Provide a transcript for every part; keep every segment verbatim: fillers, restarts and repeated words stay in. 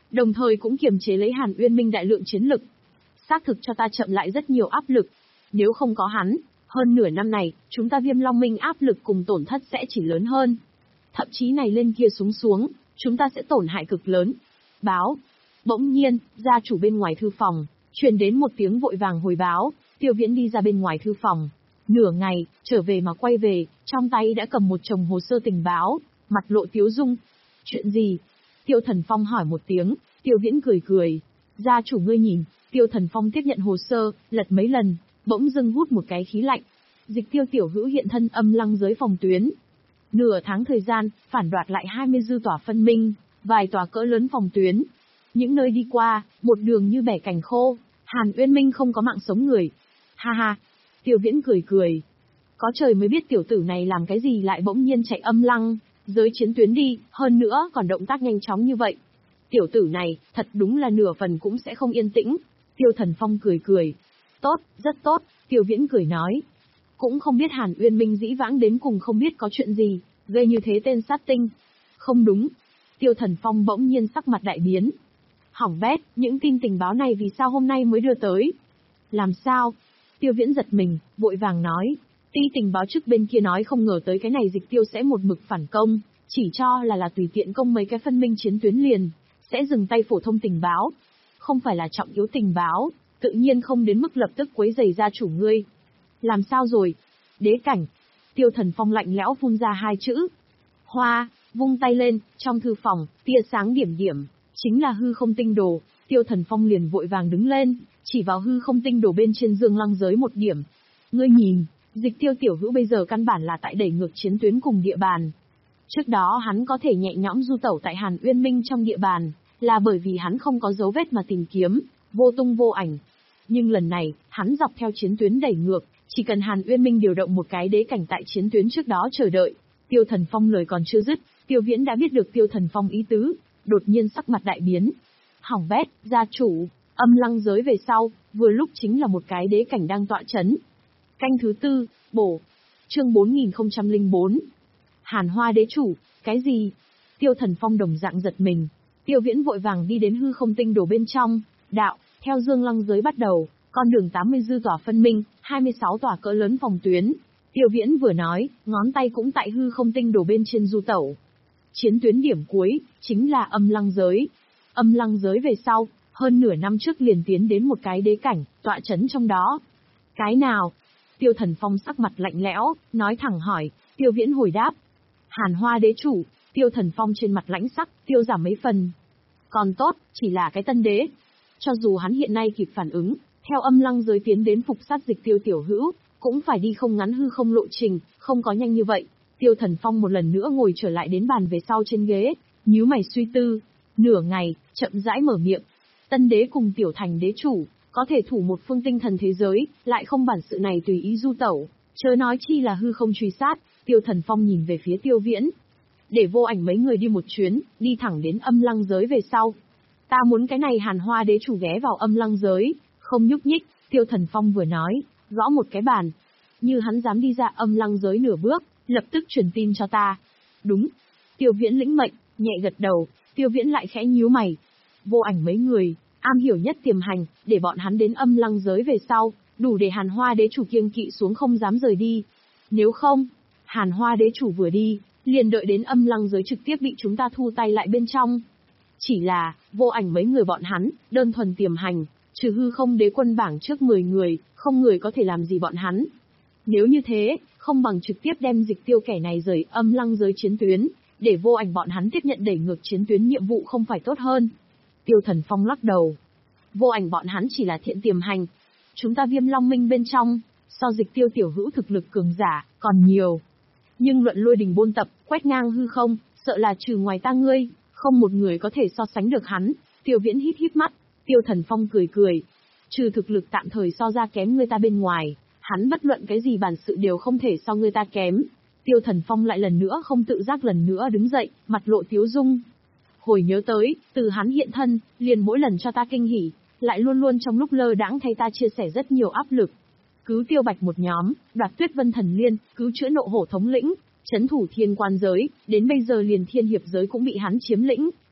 đồng thời cũng kiềm chế lấy Hàn Uyên Minh đại lượng chiến lực. Xác thực cho ta chậm lại rất nhiều áp lực. Nếu không có hắn, hơn nửa năm này, chúng ta Viêm Long Minh áp lực cùng tổn thất sẽ chỉ lớn hơn. Thậm chí này lên kia xuống xuống, chúng ta sẽ tổn hại cực lớn. Báo. Bỗng nhiên, gia chủ bên ngoài thư phòng, truyền đến một tiếng vội vàng hồi báo, Tiêu Viễn đi ra bên ngoài thư phòng. Nửa ngày, trở về mà quay về, trong tay đã cầm một chồng hồ sơ tình báo, mặt lộ tiếu dung. Chuyện gì? Tiêu Thần Phong hỏi một tiếng, Tiêu Viễn cười cười. Gia chủ ngươi nhìn, Tiêu Thần Phong tiếp nhận hồ sơ, lật mấy lần, bỗng dưng hút một cái khí lạnh. Dịch Tiêu tiểu hữu hiện thân âm lăng giới phòng tuyến. Nửa tháng thời gian, phản đoạt lại hai mươi dư tòa phân minh, vài tòa cỡ lớn phòng tuyến. Những nơi đi qua, một đường như bẻ cành khô, Hàn Uyên Minh không có mạng sống người. Ha ha, Tiêu Viễn cười cười. Có trời mới biết tiểu tử này làm cái gì lại bỗng nhiên chạy âm lăng, giới chiến tuyến đi, hơn nữa còn động tác nhanh chóng như vậy. Tiểu tử này, thật đúng là nửa phần cũng sẽ không yên tĩnh. Tiêu Thần Phong cười cười. Tốt, rất tốt, Tiêu Viễn cười nói. Cũng không biết Hàn Uyên Minh dĩ vãng đến cùng không biết có chuyện gì, gây như thế tên sát tinh. Không đúng. Tiêu Thần Phong bỗng nhiên sắc mặt đại biến. Hỏng bét, những tin tình báo này vì sao hôm nay mới đưa tới? Làm sao? Tiêu Viễn giật mình, vội vàng nói. Ti tình báo trước bên kia nói không ngờ tới cái này Dịch Tiêu sẽ một mực phản công, chỉ cho là là tùy tiện công mấy cái phân minh chiến tuyến liền, sẽ dừng tay phổ thông tình báo. Không phải là trọng yếu tình báo, tự nhiên không đến mức lập tức quấy rầy gia chủ ngươi. Làm sao rồi? Đế cảnh. Tiêu Thần Phong lạnh lẽo phun ra hai chữ. Hoa, vung tay lên, trong thư phòng, tia sáng điểm điểm, chính là hư không tinh đồ. Tiêu Thần Phong liền vội vàng đứng lên, chỉ vào hư không tinh đồ bên trên dương lăng giới một điểm. Ngươi nhìn, Dịch Tiêu tiểu hữu bây giờ căn bản là tại đẩy ngược chiến tuyến cùng địa bàn. Trước đó hắn có thể nhẹ nhõm du tẩu tại Hàn Uyên Minh trong địa bàn, là bởi vì hắn không có dấu vết mà tìm kiếm, vô tung vô ảnh. Nhưng lần này, hắn dọc theo chiến tuyến đẩy ngược, chỉ cần Hàn Uyên Minh điều động một cái đế cảnh tại chiến tuyến trước đó chờ đợi. Tiêu Thần Phong lời còn chưa dứt, Tiêu Viễn đã biết được Tiêu Thần Phong ý tứ, đột nhiên sắc mặt đại biến. Hỏng bét, gia chủ, âm lăng giới về sau, vừa lúc chính là một cái đế cảnh đang tọa chấn. Canh thứ tư, bổ. Chương bốn nghìn không trăm lẻ bốn. Hàn Hoa đế chủ, cái gì? Tiêu Thần Phong đồng dạng giật mình. Tiêu Viễn vội vàng đi đến hư không tinh đồ bên trong, đạo, theo dương lăng giới bắt đầu, con đường tám mươi dư tòa phân minh, hai mươi sáu tòa cỡ lớn phòng tuyến. Tiêu Viễn vừa nói, ngón tay cũng tại hư không tinh đồ bên trên du tẩu. Chiến tuyến điểm cuối, chính là âm lăng giới. Âm lăng giới về sau, hơn nửa năm trước liền tiến đến một cái đế cảnh, tọa chấn trong đó. Cái nào? Tiêu Thần Phong sắc mặt lạnh lẽo, nói thẳng hỏi. Tiêu Viễn hồi đáp. Hàn Hoa đế chủ. Tiêu Thần Phong trên mặt lãnh sắc, tiêu giảm mấy phần. Còn tốt, chỉ là cái tân đế. Cho dù hắn hiện nay kịp phản ứng, theo âm lăng giới tiến đến phục sát Dịch Tiêu tiểu hữu, cũng phải đi không ngắn hư không lộ trình, không có nhanh như vậy. Tiêu Thần Phong một lần nữa ngồi trở lại đến bàn về sau trên ghế, nhíu mày suy tư. Nửa ngày, chậm rãi mở miệng. Tân đế cùng tiểu thành đế chủ, có thể thủ một phương tinh thần thế giới, lại không bản sự này tùy ý du tẩu, chớ nói chi là hư không truy sát. Tiêu Thần Phong nhìn về phía Tiêu Viễn. Để Vô Ảnh mấy người đi một chuyến, đi thẳng đến âm lăng giới về sau. Ta muốn cái này Hàn Hoa đế chủ ghé vào âm lăng giới, không nhúc nhích. Tiêu Thần Phong vừa nói, gõ một cái bàn. Như hắn dám đi ra âm lăng giới nửa bước, lập tức truyền tin cho ta. Đúng. Tiêu Viễn lĩnh mệnh, nhẹ gật đầu. Tiêu Viễn lại khẽ nhíu mày. Vô Ảnh mấy người, am hiểu nhất tiềm hành, để bọn hắn đến âm lăng giới về sau, đủ để Hàn Hoa đế chủ kiêng kỵ xuống không dám rời đi. Nếu không, Hàn Hoa đế chủ vừa đi, liền đợi đến âm lăng giới trực tiếp bị chúng ta thu tay lại bên trong. Chỉ là, Vô Ảnh mấy người bọn hắn, đơn thuần tiềm hành, trừ hư không đế quân bảng trước mười người, không người có thể làm gì bọn hắn. Nếu như thế, không bằng trực tiếp đem Dịch Tiêu kẻ này rời âm lăng giới chiến tuyến, để Vô Ảnh bọn hắn tiếp nhận đẩy ngược chiến tuyến nhiệm vụ không phải tốt hơn. Tiêu Thần Phong lắc đầu. Vô Ảnh bọn hắn chỉ là thiện tiềm hành. Chúng ta Viêm Long Minh bên trong, so Dịch Tiêu tiểu hữu thực lực cường giả, còn nhiều. Nhưng luận lôi đình bôn tập, quét ngang hư không, sợ là trừ ngoài ta ngươi, không một người có thể so sánh được hắn. Tiêu Viễn hít hít mắt, Tiêu Thần Phong cười cười. Trừ thực lực tạm thời so ra kém người ta bên ngoài, hắn bất luận cái gì bản sự đều không thể so người ta kém. Tiêu Thần Phong lại lần nữa không tự giác lần nữa đứng dậy, mặt lộ tiếu dung. Hồi nhớ tới, từ hắn hiện thân, liền mỗi lần cho ta kinh hỉ, lại luôn luôn trong lúc lơ đãng thay ta chia sẻ rất nhiều áp lực. Cứu Tiêu Bạch một nhóm, đoạt Tuyết Vân Thần Liên, cứu chữa Nộ Hổ thống lĩnh, trấn thủ thiên quan giới, đến bây giờ liền thiên hiệp giới cũng bị hắn chiếm lĩnh.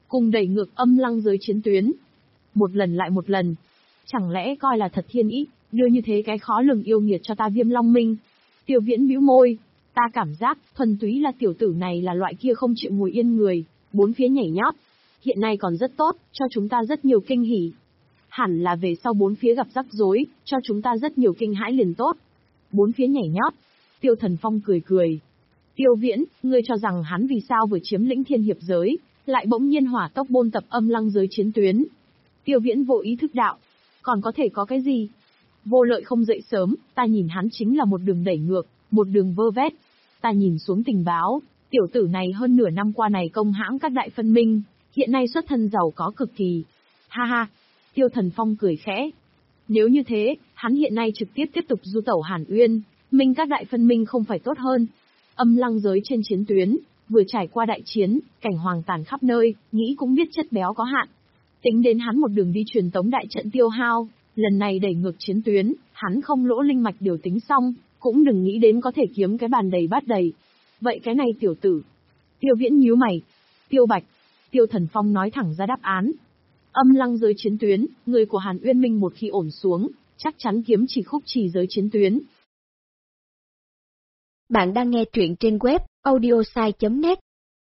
cùng đẩy ngược âm lăng giới chiến tuyến. Một lần lại một lần. Chẳng lẽ coi là thật thiên ý, đưa như thế cái khó lường yêu nghiệt cho ta Viêm Long Minh? Tiêu Viễn bĩu môi, ta cảm giác, thuần túy là tiểu tử này là loại kia không chịu ngồi yên người, bốn phía nhảy nhót. Hiện nay còn rất tốt, cho chúng ta rất nhiều kinh hỉ. Hẳn là về sau bốn phía gặp rắc rối, cho chúng ta rất nhiều kinh hãi liền tốt. Bốn phía nhảy nhót. Tiêu Thần Phong cười cười. Tiêu Viễn, ngươi cho rằng hắn vì sao vừa chiếm lĩnh thiên hiệp giới, lại bỗng nhiên hỏa tốc bôn tập âm lăng giới chiến tuyến? Tiêu Viễn vô ý thức đạo. Còn có thể có cái gì? Vô Lợi không dậy sớm, ta nhìn hắn chính là một đường đẩy ngược, một đường vơ vét. Ta nhìn xuống tình báo, tiểu tử này hơn nửa năm qua này công hãm các đại phân minh, hiện nay xuất thân giàu có cực kỳ. Ha ha, Tiêu Thần Phong cười khẽ. Nếu như thế, hắn hiện nay trực tiếp tiếp tục du tẩu Hàn Uyên, minh các đại phân minh không phải tốt hơn. Âm lăng giới trên chiến tuyến, vừa trải qua đại chiến, cảnh hoàng tàn khắp nơi, nghĩ cũng biết chất béo có hạn. Tính đến hắn một đường đi truyền tống đại trận tiêu hao, lần này đẩy ngược chiến tuyến, hắn không lỗ linh mạch điều tính xong, cũng đừng nghĩ đến có thể kiếm cái bàn đầy bát đầy. Vậy cái này tiểu tử. Tiêu Viễn nhíu mày. Tiêu Bạch. Tiêu Thần Phong nói thẳng ra đáp án. Âm lăng giới chiến tuyến, người của Hàn Uyên Minh một khi ổn xuống, chắc chắn kiếm chỉ khúc trì giới chiến tuyến. Bạn đang nghe truyện trên web audiosai chấm net.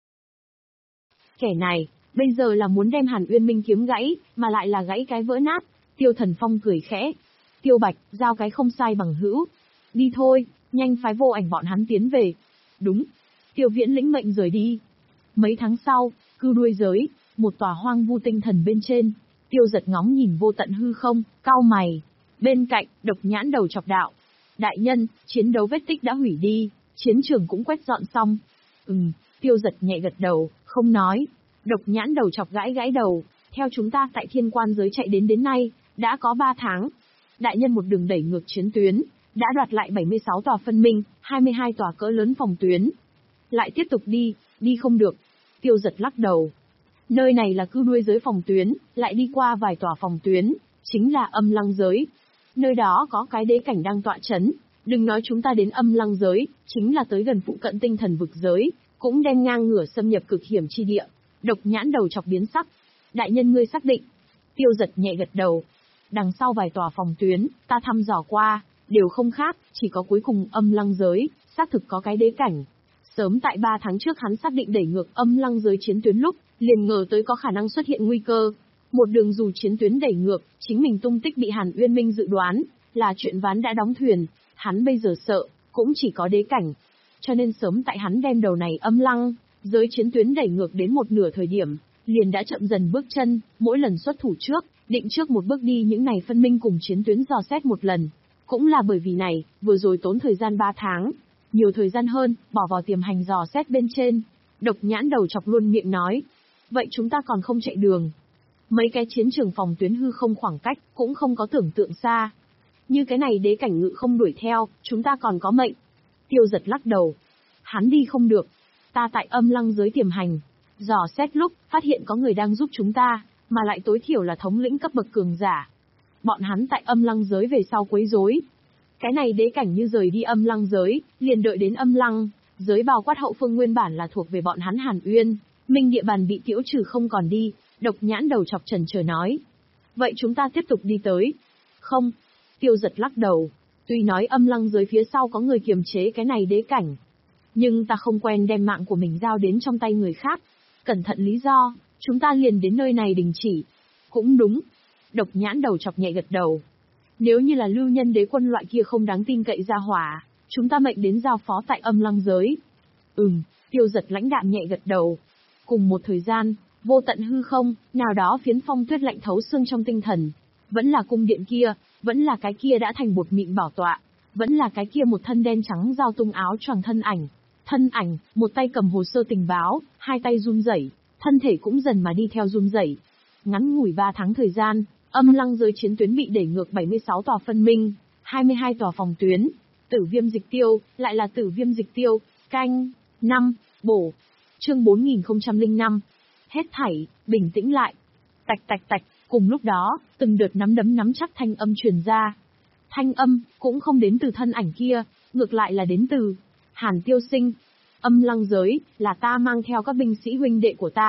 Kẻ này, bây giờ là muốn đem Hàn Uyên Minh kiếm gãy, mà lại là gãy cái vỡ nát. Tiêu Thần Phong cười khẽ. Tiêu Bạch, giao cái không sai bằng hữu. Đi thôi, nhanh phái Vô Ảnh bọn hắn tiến về. Đúng. Tiêu Viễn lĩnh mệnh rời đi. Mấy tháng sau, cư đuôi giới, một tòa hoang vu tinh thần bên trên. Tiêu Giật ngóng nhìn vô tận hư không, cau mày. Bên cạnh, Độc Nhãn đầu chọc đạo. Đại nhân, chiến đấu vết tích đã hủy đi, chiến trường cũng quét dọn xong. Ừm, Tiêu Giật nhẹ gật đầu, không nói. Độc Nhãn đầu chọc gãi gãi đầu. Theo chúng ta tại thiên quan giới chạy đến đến nay, đã có ba tháng. Đại nhân một đường đẩy ngược chiến tuyến, đã đoạt lại bảy mươi sáu tòa phân minh, hai mươi hai tòa cỡ lớn phòng tuyến. Lại tiếp tục đi, đi không được. Tiêu Giật lắc đầu. Nơi này là cư đuôi giới phòng tuyến, lại đi qua vài tòa phòng tuyến, chính là âm lăng giới. Nơi đó có cái đế cảnh đang tọa chấn, đừng nói chúng ta đến âm lăng giới, chính là tới gần phụ cận tinh thần vực giới, cũng đem ngang ngửa xâm nhập cực hiểm chi địa. Độc Nhãn đầu chọc biến sắc. Đại nhân ngươi xác định. Tiêu Giật nhẹ gật đầu. Đằng sau vài tòa phòng tuyến, ta thăm dò qua, đều không khác, chỉ có cuối cùng âm lăng giới, xác thực có cái đế cảnh. Sớm tại ba tháng trước hắn xác định đẩy ngược âm lăng giới chiến tuyến lúc, liền ngờ tới có khả năng xuất hiện nguy cơ. Một đường dù chiến tuyến đẩy ngược, chính mình tung tích bị Hàn Uyên Minh dự đoán, là chuyện ván đã đóng thuyền, hắn bây giờ sợ, cũng chỉ có đế cảnh. Cho nên sớm tại hắn đem đầu này âm lăng, giới chiến tuyến đẩy ngược đến một nửa thời điểm, liền đã chậm dần bước chân, mỗi lần xuất thủ trước, định trước một bước đi những này phân minh cùng chiến tuyến dò xét một lần. Cũng là bởi vì này, vừa rồi tốn thời gian ba tháng, nhiều thời gian hơn, bỏ vào tiềm hành dò xét bên trên. Độc Nhãn đầu chọc luôn miệng nói. Vậy chúng ta còn không chạy đường. Mấy cái chiến trường phòng tuyến hư không khoảng cách, cũng không có tưởng tượng xa. Như cái này đế cảnh ngự không đuổi theo, chúng ta còn có mệnh. Tiêu Giật lắc đầu. Hắn đi không được. Ta tại âm lăng giới tiềm hành. Dò xét lúc, phát hiện có người đang giúp chúng ta, mà lại tối thiểu là thống lĩnh cấp bậc cường giả. Bọn hắn tại âm lăng giới về sau quấy rối. Cái này đế cảnh như rời đi âm lăng giới, liền đợi đến âm lăng, giới bao quát hậu phương nguyên bản là thuộc về bọn hắn Hàn Uyên, minh địa bàn bị tiễu trừ không còn đi. Độc Nhãn đầu chọc chần chờ nói. Vậy chúng ta tiếp tục đi tới. Không. Tiêu Giật lắc đầu. Tuy nói âm lăng giới phía sau có người kiềm chế cái này đế cảnh, nhưng ta không quen đem mạng của mình giao đến trong tay người khác. Cẩn thận lý do, chúng ta liền đến nơi này đình chỉ. Cũng đúng. Độc Nhãn đầu chọc nhẹ gật đầu. Nếu như là lưu nhân đế quân loại kia không đáng tin cậy ra hỏa, chúng ta mệnh đến giao phó tại âm lăng giới. Ừm, Tiêu Giật lãnh đạm nhẹ gật đầu. Cùng một thời gian, vô tận hư không, nào đó phiến phong tuyết lạnh thấu xương trong tinh thần. Vẫn là cung điện kia, vẫn là cái kia đã thành bột mịn bảo tọa, vẫn là cái kia một thân đen trắng giao tung áo choàng thân ảnh. Thân ảnh, một tay cầm hồ sơ tình báo, hai tay run rẩy, thân thể cũng dần mà đi theo run rẩy. Ngắn ngủi ba tháng thời gian, âm lăng giới chiến tuyến bị đẩy ngược bảy mươi sáu tòa phân minh, hai mươi hai tòa phòng tuyến. Tử Viêm Dịch Tiêu, lại là Tử Viêm Dịch Tiêu, canh, năm, bổ. Chương bốn nghìn không trăm lẻ năm. Hết thảy, bình tĩnh lại. Tạch tạch tạch, cùng lúc đó, từng đợt nắm đấm nắm chắc thanh âm truyền ra. Thanh âm, cũng không đến từ thân ảnh kia, ngược lại là đến từ Hàn Tiêu Sinh. Âm lăng giới, là ta mang theo các binh sĩ huynh đệ của ta,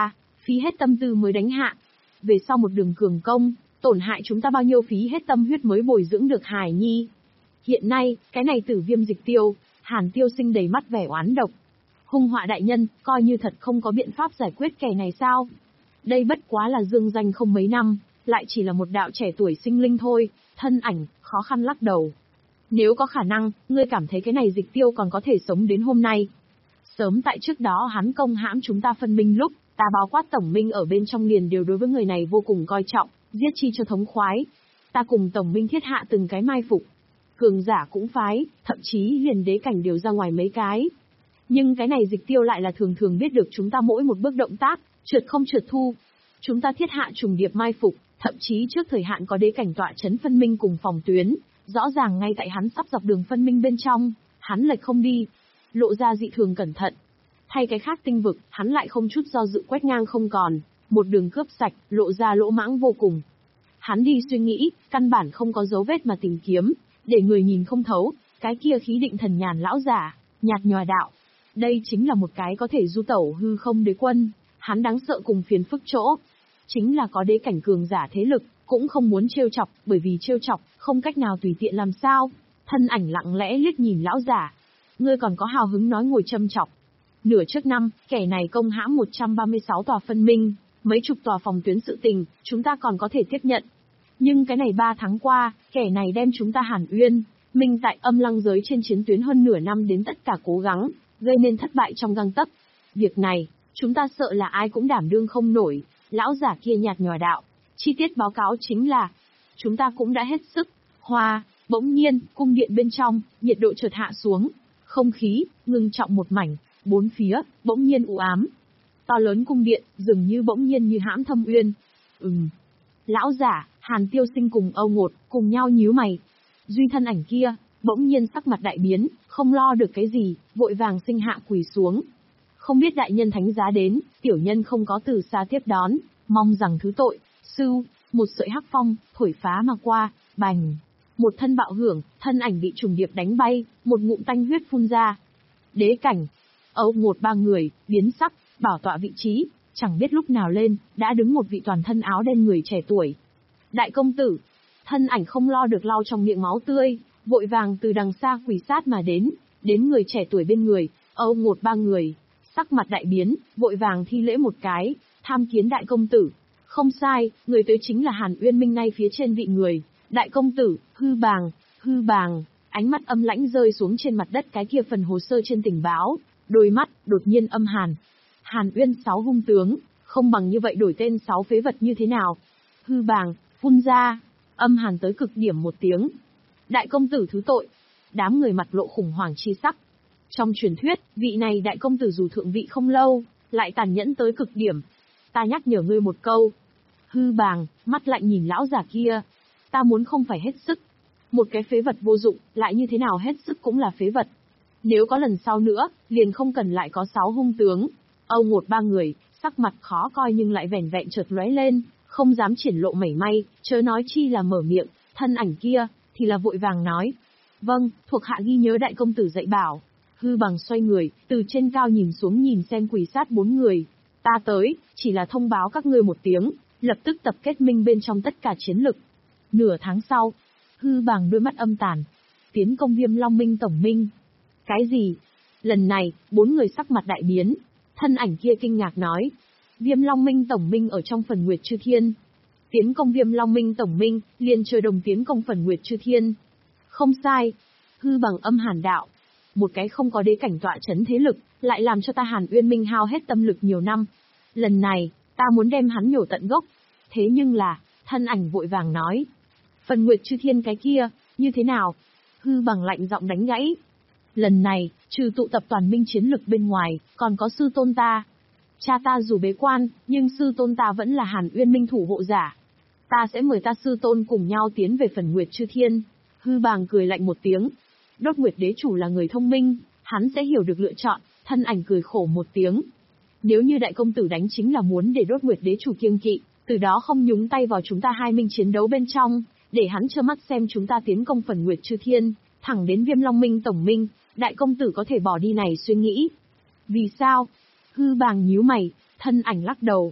phí hết tâm tư mới đánh hạ. Về sau một đường cường công, tổn hại chúng ta bao nhiêu phí hết tâm huyết mới bồi dưỡng được hài nhi. Hiện nay, cái này Tử Viêm dịch tiêu, Hàn Tiêu Sinh đầy mắt vẻ oán độc. Hung họa đại nhân, coi như thật không có biện pháp giải quyết kẻ này sao? Đây bất quá là dương danh không mấy năm, lại chỉ là một đạo trẻ tuổi sinh linh thôi. Thân ảnh, khó khăn lắc đầu. Nếu có khả năng, ngươi cảm thấy cái này dịch tiêu còn có thể sống đến hôm nay. Sớm tại trước đó hắn công hãm chúng ta phân minh lúc, ta báo quát tổng minh ở bên trong liền đều đối với người này vô cùng coi trọng, giết chi cho thống khoái. Ta cùng tổng minh thiết hạ từng cái mai phục. Cường giả cũng phái, thậm chí liền đế cảnh đều ra ngoài mấy cái. Nhưng cái này dịch tiêu lại là thường thường biết được chúng ta mỗi một bước động tác, trượt không trượt thu. Chúng ta thiết hạ trùng điệp mai phục, thậm chí trước thời hạn có đế cảnh tọa chấn phân minh cùng phòng tuyến. Rõ ràng ngay tại hắn sắp dọc đường phân minh bên trong, hắn lệch không đi, lộ ra dị thường cẩn thận. Thay cái khác tinh vực, hắn lại không chút do dự quét ngang không còn, một đường cướp sạch, lộ ra lỗ mãng vô cùng. Hắn đi suy nghĩ, căn bản không có dấu vết mà tìm kiếm, để người nhìn không thấu, cái kia khí định thần nhàn lão giả, nhạt nhòa đạo. Đây chính là một cái có thể du tẩu hư không đế quân, hắn đáng sợ cùng phiền phức chỗ. Chính là có đế cảnh cường giả thế lực, cũng không muốn trêu chọc, bởi vì trêu chọc, không cách nào tùy tiện làm sao. Thân ảnh lặng lẽ liếc nhìn lão giả. Ngươi còn có hào hứng nói ngồi châm chọc. Nửa trước năm, kẻ này công hãm một trăm ba mươi sáu tòa phân minh, mấy chục tòa phòng tuyến sự tình, chúng ta còn có thể tiếp nhận. Nhưng cái này ba tháng qua, kẻ này đem chúng ta Hàn Uyên, minh tại âm lăng giới trên chiến tuyến hơn nửa năm đến tất cả cố gắng, gây nên thất bại trong gang tấc. Việc này, chúng ta sợ là ai cũng đảm đương không nổi. Lão giả kia nhạt nhòa đạo. Chi tiết báo cáo chính là, chúng ta cũng đã hết sức. Hoa, bỗng nhiên, cung điện bên trong, nhiệt độ chợt hạ xuống. Không khí, ngưng trọng một mảnh, bốn phía, bỗng nhiên u ám. To lớn cung điện, dường như bỗng nhiên như hãm thâm uyên. Ừm. Lão giả, Hàn Tiêu Sinh cùng Âu Ngột, cùng nhau nhíu mày. Duy thân ảnh kia, bỗng nhiên sắc mặt đại biến, không lo được cái gì, vội vàng sinh hạ quỳ xuống. Không biết đại nhân thánh giá đến, tiểu nhân không có từ xa tiếp đón, mong rằng thứ tội. Sưu, một sợi hắc phong, thổi phá mà qua, bành. Một thân bạo hưởng, thân ảnh bị trùng điệp đánh bay, một ngụm tanh huyết phun ra. Đế cảnh, Âu Ngột ba người, biến sắc, bảo tọa vị trí, chẳng biết lúc nào lên, đã đứng một vị toàn thân áo đen người trẻ tuổi. Đại công tử, thân ảnh không lo được lau trong miệng máu tươi, vội vàng từ đằng xa quỳ sát mà đến, đến người trẻ tuổi bên người, Âu Ngột ba người, sắc mặt đại biến, vội vàng thi lễ một cái, tham kiến đại công tử. Không sai, người tới chính là Hàn Uyên Minh nay phía trên vị người, đại công tử, hư bàng, hư bàng, ánh mắt âm lãnh rơi xuống trên mặt đất cái kia phần hồ sơ trên tình báo, đôi mắt, đột nhiên âm hàn. Hàn Uyên sáu hung tướng, không bằng như vậy đổi tên sáu phế vật như thế nào? Hư bàng, phun ra, âm hàn tới cực điểm một tiếng. Đại công tử thứ tội, đám người mặt lộ khủng hoảng chi sắc. Trong truyền thuyết, vị này đại công tử dù thượng vị không lâu, lại tàn nhẫn tới cực điểm. Ta nhắc nhở ngươi một câu. Hư bàng, mắt lạnh nhìn lão già kia. Ta muốn không phải hết sức. Một cái phế vật vô dụng, lại như thế nào hết sức cũng là phế vật. Nếu có lần sau nữa, liền không cần lại có sáu hung tướng. Âu Ngột ba người, sắc mặt khó coi nhưng lại vẻn vẹn chợt lóe lên, không dám triển lộ mảy may, chớ nói chi là mở miệng. Thân ảnh kia, thì là vội vàng nói. Vâng, thuộc hạ ghi nhớ đại công tử dạy bảo. Hư bằng xoay người, từ trên cao nhìn xuống nhìn xem quỳ sát bốn người. Ta tới, chỉ là thông báo các ngươi một tiếng, lập tức tập kết minh bên trong tất cả chiến lực. Nửa tháng sau, hư bằng đôi mắt âm tàn, tiến công Viêm Long Minh tổng minh. Cái gì? Lần này, bốn người sắc mặt đại biến, thân ảnh kia kinh ngạc nói. Viêm Long Minh tổng minh ở trong phần Nguyệt Chư Thiên. Tiến công Viêm Long Minh tổng minh, liền trời đồng tiến công phần Nguyệt Chư Thiên. Không sai. Hư bằng âm hàn đạo. Một cái không có đế cảnh tọa chấn thế lực, lại làm cho ta Hàn Uyên Minh hao hết tâm lực nhiều năm. Lần này, ta muốn đem hắn nhổ tận gốc. Thế nhưng là, thân ảnh vội vàng nói. Phần Nguyệt Chư Thiên cái kia, như thế nào? Hư bằng lạnh giọng đánh gãy. Lần này, trừ tụ tập toàn minh chiến lực bên ngoài, còn có sư tôn ta. Cha ta dù bế quan, nhưng sư tôn ta vẫn là Hàn Uyên Minh thủ hộ giả. Ta sẽ mời ta sư tôn cùng nhau tiến về phần Nguyệt Chư Thiên. Hư bàng cười lạnh một tiếng. Đốt Nguyệt đế chủ là người thông minh, hắn sẽ hiểu được lựa chọn, thân ảnh cười khổ một tiếng. Nếu như đại công tử đánh chính là muốn để Đốt Nguyệt đế chủ kiêng kỵ, từ đó không nhúng tay vào chúng ta hai minh chiến đấu bên trong, để hắn trơ mắt xem chúng ta tiến công phần Nguyệt Chư Thiên, thẳng đến Viêm Long Minh tổng minh, đại công tử có thể bỏ đi này suy nghĩ. Vì sao? Hư bàng nhíu mày, thân ảnh lắc đầu.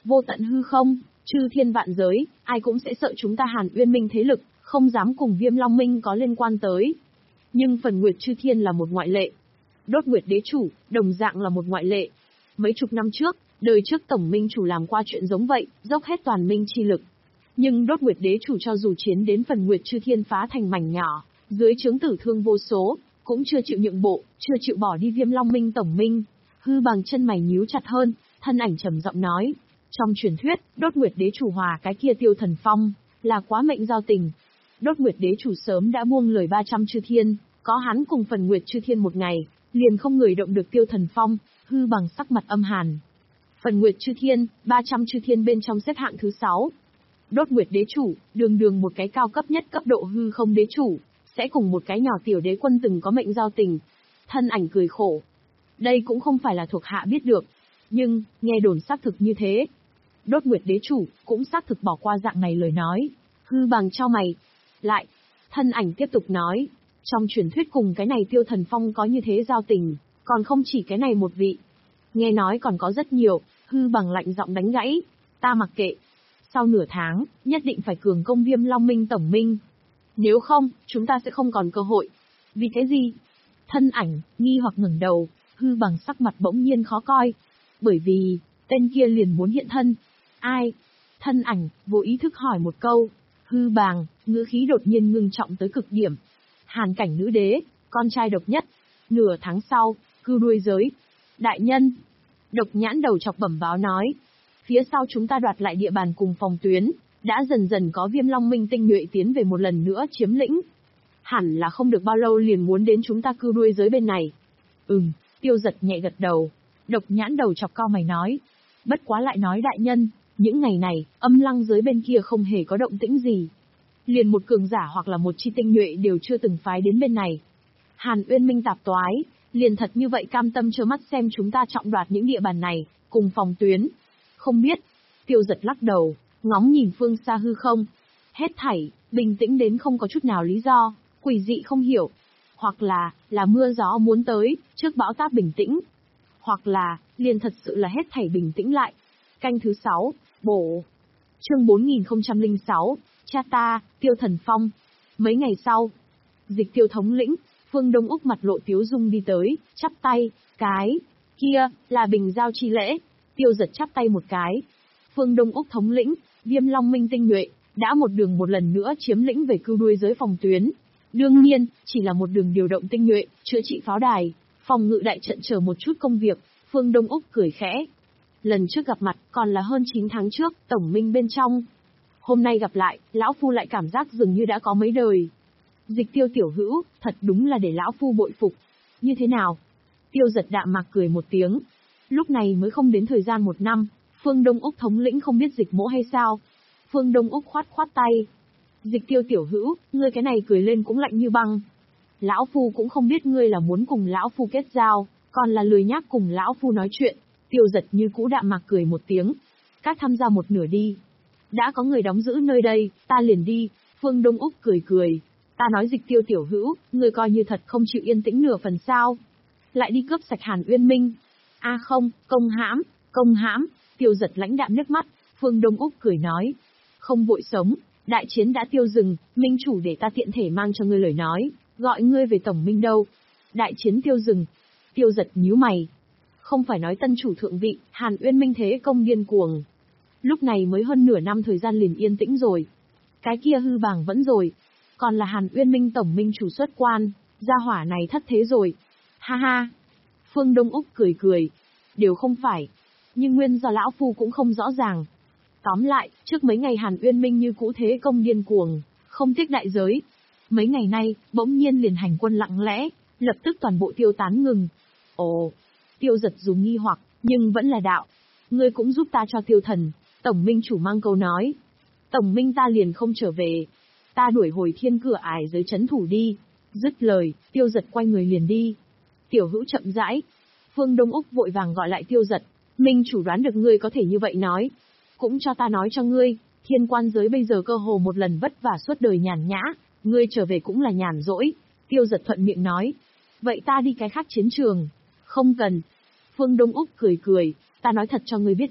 Vô tận hư không, chư thiên vạn giới, ai cũng sẽ sợ chúng ta Hàn Uyên Minh thế lực, không dám cùng Viêm Long Minh có liên quan tới. Nhưng phần Nguyệt chư thiên là một ngoại lệ. Đốt Nguyệt đế chủ, đồng dạng là một ngoại lệ. Mấy chục năm trước, đời trước tổng minh chủ làm qua chuyện giống vậy, dốc hết toàn minh chi lực. Nhưng Đốt Nguyệt đế chủ cho dù chiến đến phần Nguyệt chư thiên phá thành mảnh nhỏ, dưới chướng tử thương vô số, cũng chưa chịu nhượng bộ, chưa chịu bỏ đi Viêm Long Minh tổng minh. Hư bằng chân mày nhíu chặt hơn, thân ảnh trầm giọng nói. Trong truyền thuyết, Đốt Nguyệt đế chủ hòa cái kia Tiêu Thần Phong, là quá mệnh giao tình. Đốt Nguyệt đế chủ sớm đã buông lời ba trăm chư thiên, có hắn cùng phần Nguyệt chư thiên một ngày, liền không người động được Tiêu Thần Phong. Hư bằng sắc mặt âm hàn. Phần Nguyệt chư thiên, ba trăm chư thiên bên trong xếp hạng thứ sáu. Đốt Nguyệt đế chủ, đường đường một cái cao cấp nhất cấp độ hư không đế chủ, sẽ cùng một cái nhỏ tiểu đế quân từng có mệnh giao tình. Thân ảnh cười khổ. Đây cũng không phải là thuộc hạ biết được, nhưng, nghe đồn xác thực như thế. Đốt Nguyệt đế chủ, cũng xác thực bỏ qua dạng này lời nói. Hư bằng cho mày. Lại, thân ảnh tiếp tục nói, trong truyền thuyết cùng cái này Tiêu Thần Phong có như thế giao tình, còn không chỉ cái này một vị. Nghe nói còn có rất nhiều, hư bằng lạnh giọng đánh gãy. Ta mặc kệ. Sau nửa tháng, nhất định phải cường công Viêm Long Minh tổng minh. Nếu không, chúng ta sẽ không còn cơ hội. Vì cái gì? Thân ảnh, nghi hoặc ngẩng đầu, hư bằng sắc mặt bỗng nhiên khó coi. Bởi vì, tên kia liền muốn hiện thân. Ai? Thân ảnh, vô ý thức hỏi một câu. Hư bàng, ngữ khí đột nhiên ngưng trọng tới cực điểm. Hàn cảnh nữ đế, con trai độc nhất. Nửa tháng sau, cưu đuôi giới. Đại nhân. Độc nhãn đầu chọc bẩm báo nói. Phía sau chúng ta đoạt lại địa bàn cùng phòng tuyến, đã dần dần có Viêm Long Minh tinh nhuệ tiến về một lần nữa chiếm lĩnh. Hẳn là không được bao lâu liền muốn đến chúng ta cưu đuôi giới bên này. Ừm, Tiêu Giật nhẹ gật đầu. Độc nhãn đầu chọc cao mày nói. Bất quá lại nói đại nhân, những ngày này, âm lăng giới bên kia không hề có động tĩnh gì. Liền một cường giả hoặc là một chi tinh nhuệ đều chưa từng phái đến bên này. Hàn Uyên Minh tạp toái, liền thật như vậy cam tâm trơ mắt xem chúng ta trọng đoạt những địa bàn này, cùng phòng tuyến. Không biết. Tiêu Giật lắc đầu, ngóng nhìn phương xa hư không. Hết thảy, bình tĩnh đến không có chút nào lý do, quỷ dị không hiểu. Hoặc là, là mưa gió muốn tới, trước bão táp bình tĩnh. Hoặc là, liền thật sự là hết thảy bình tĩnh lại. Canh thứ sáu, bổ. Chương bốn nghìn không trăm lẻ sáu, cha ta, Tiêu Thần Phong. Mấy ngày sau, Dịch Tiêu thống lĩnh, Phương Đông Úc mặt lộ tiếu dung đi tới, chắp tay, cái, kia, là bình giao chi lễ. Tiêu Giật chắp tay một cái. Phương Đông Úc thống lĩnh, Viêm Long Minh tinh nhuệ, đã một đường một lần nữa chiếm lĩnh về cưu đuôi giới phòng tuyến. Đương nhiên, chỉ là một đường điều động tinh nhuệ, chữa trị pháo đài, phòng ngự đại trận chờ một chút công việc. Phương Đông Úc cười khẽ. Lần trước gặp mặt còn là hơn chín tháng trước, tổng minh bên trong. Hôm nay gặp lại, lão phu lại cảm giác dường như đã có mấy đời. Dịch Tiêu tiểu hữu, thật đúng là để lão phu bội phục. Như thế nào? Tiêu Giật đạm mạc cười một tiếng. Lúc này mới không đến thời gian một năm, Phương Đông Úc thống lĩnh không biết Dịch mỗ hay sao? Phương Đông Úc khoát khoát tay. Dịch Tiêu tiểu hữu, ngươi cái này cười lên cũng lạnh như băng. Lão phu cũng không biết ngươi là muốn cùng lão phu kết giao, còn là lười nhác cùng lão phu nói chuyện. Tiêu Giật như cũ đạm mạc cười một tiếng. Các tham gia một nửa đi. Đã có người đóng giữ nơi đây, ta liền đi. Phương Đông Úc cười cười. Ta nói Dịch Tiêu tiểu hữu, ngươi coi như thật không chịu yên tĩnh nửa phần sao? Lại đi cướp sạch Hàn Uyên Minh. A à không, công hãm, công hãm. Tiêu Giật lãnh đạm nước mắt. Phương Đông Úc cười nói. Không vội sống, đại chiến đã tiêu dừng, minh chủ để ta tiện thể mang cho ngươi lời nói, gọi ngươi về tổng minh đâu. Đại chiến tiêu dừng. Tiêu Giật nhíu mày. Không phải nói tân chủ thượng vị, Hàn Uyên Minh thế công điên cuồng. Lúc này mới hơn nửa năm thời gian liền yên tĩnh rồi. Cái kia hư bảng vẫn rồi. Còn là Hàn Uyên Minh tổng minh chủ xuất quan, gia hỏa này thất thế rồi. Ha ha. Phương Đông Úc cười cười. Điều không phải. Nhưng nguyên do lão phu cũng không rõ ràng. Tóm lại, trước mấy ngày Hàn Uyên Minh như cũ thế công điên cuồng, không tiếc đại giới. Mấy ngày nay, bỗng nhiên liền hành quân lặng lẽ, lập tức toàn bộ tiêu tán ngừng. Ồ. Tiêu Giật dù nghi hoặc, nhưng vẫn là đạo. Ngươi cũng giúp ta cho Tiêu Thần. Tổng minh chủ mang câu nói. Tổng minh ta liền không trở về. Ta đuổi hồi thiên cửa ải dưới trấn thủ đi. Dứt lời, Tiêu Giật quay người liền đi. Tiểu hữu chậm rãi. Phương Đông Úc vội vàng gọi lại Tiêu Giật. Minh chủ đoán được ngươi có thể như vậy nói. Cũng cho ta nói cho ngươi, thiên quan giới bây giờ cơ hồ một lần vất vả suốt đời nhàn nhã. Ngươi trở về cũng là nhàn rỗi. Tiêu Giật thuận miệng nói. Vậy ta đi cái khác chiến trường. Không cần. Phương Đông Úc cười cười, ta nói thật cho ngươi biết đi.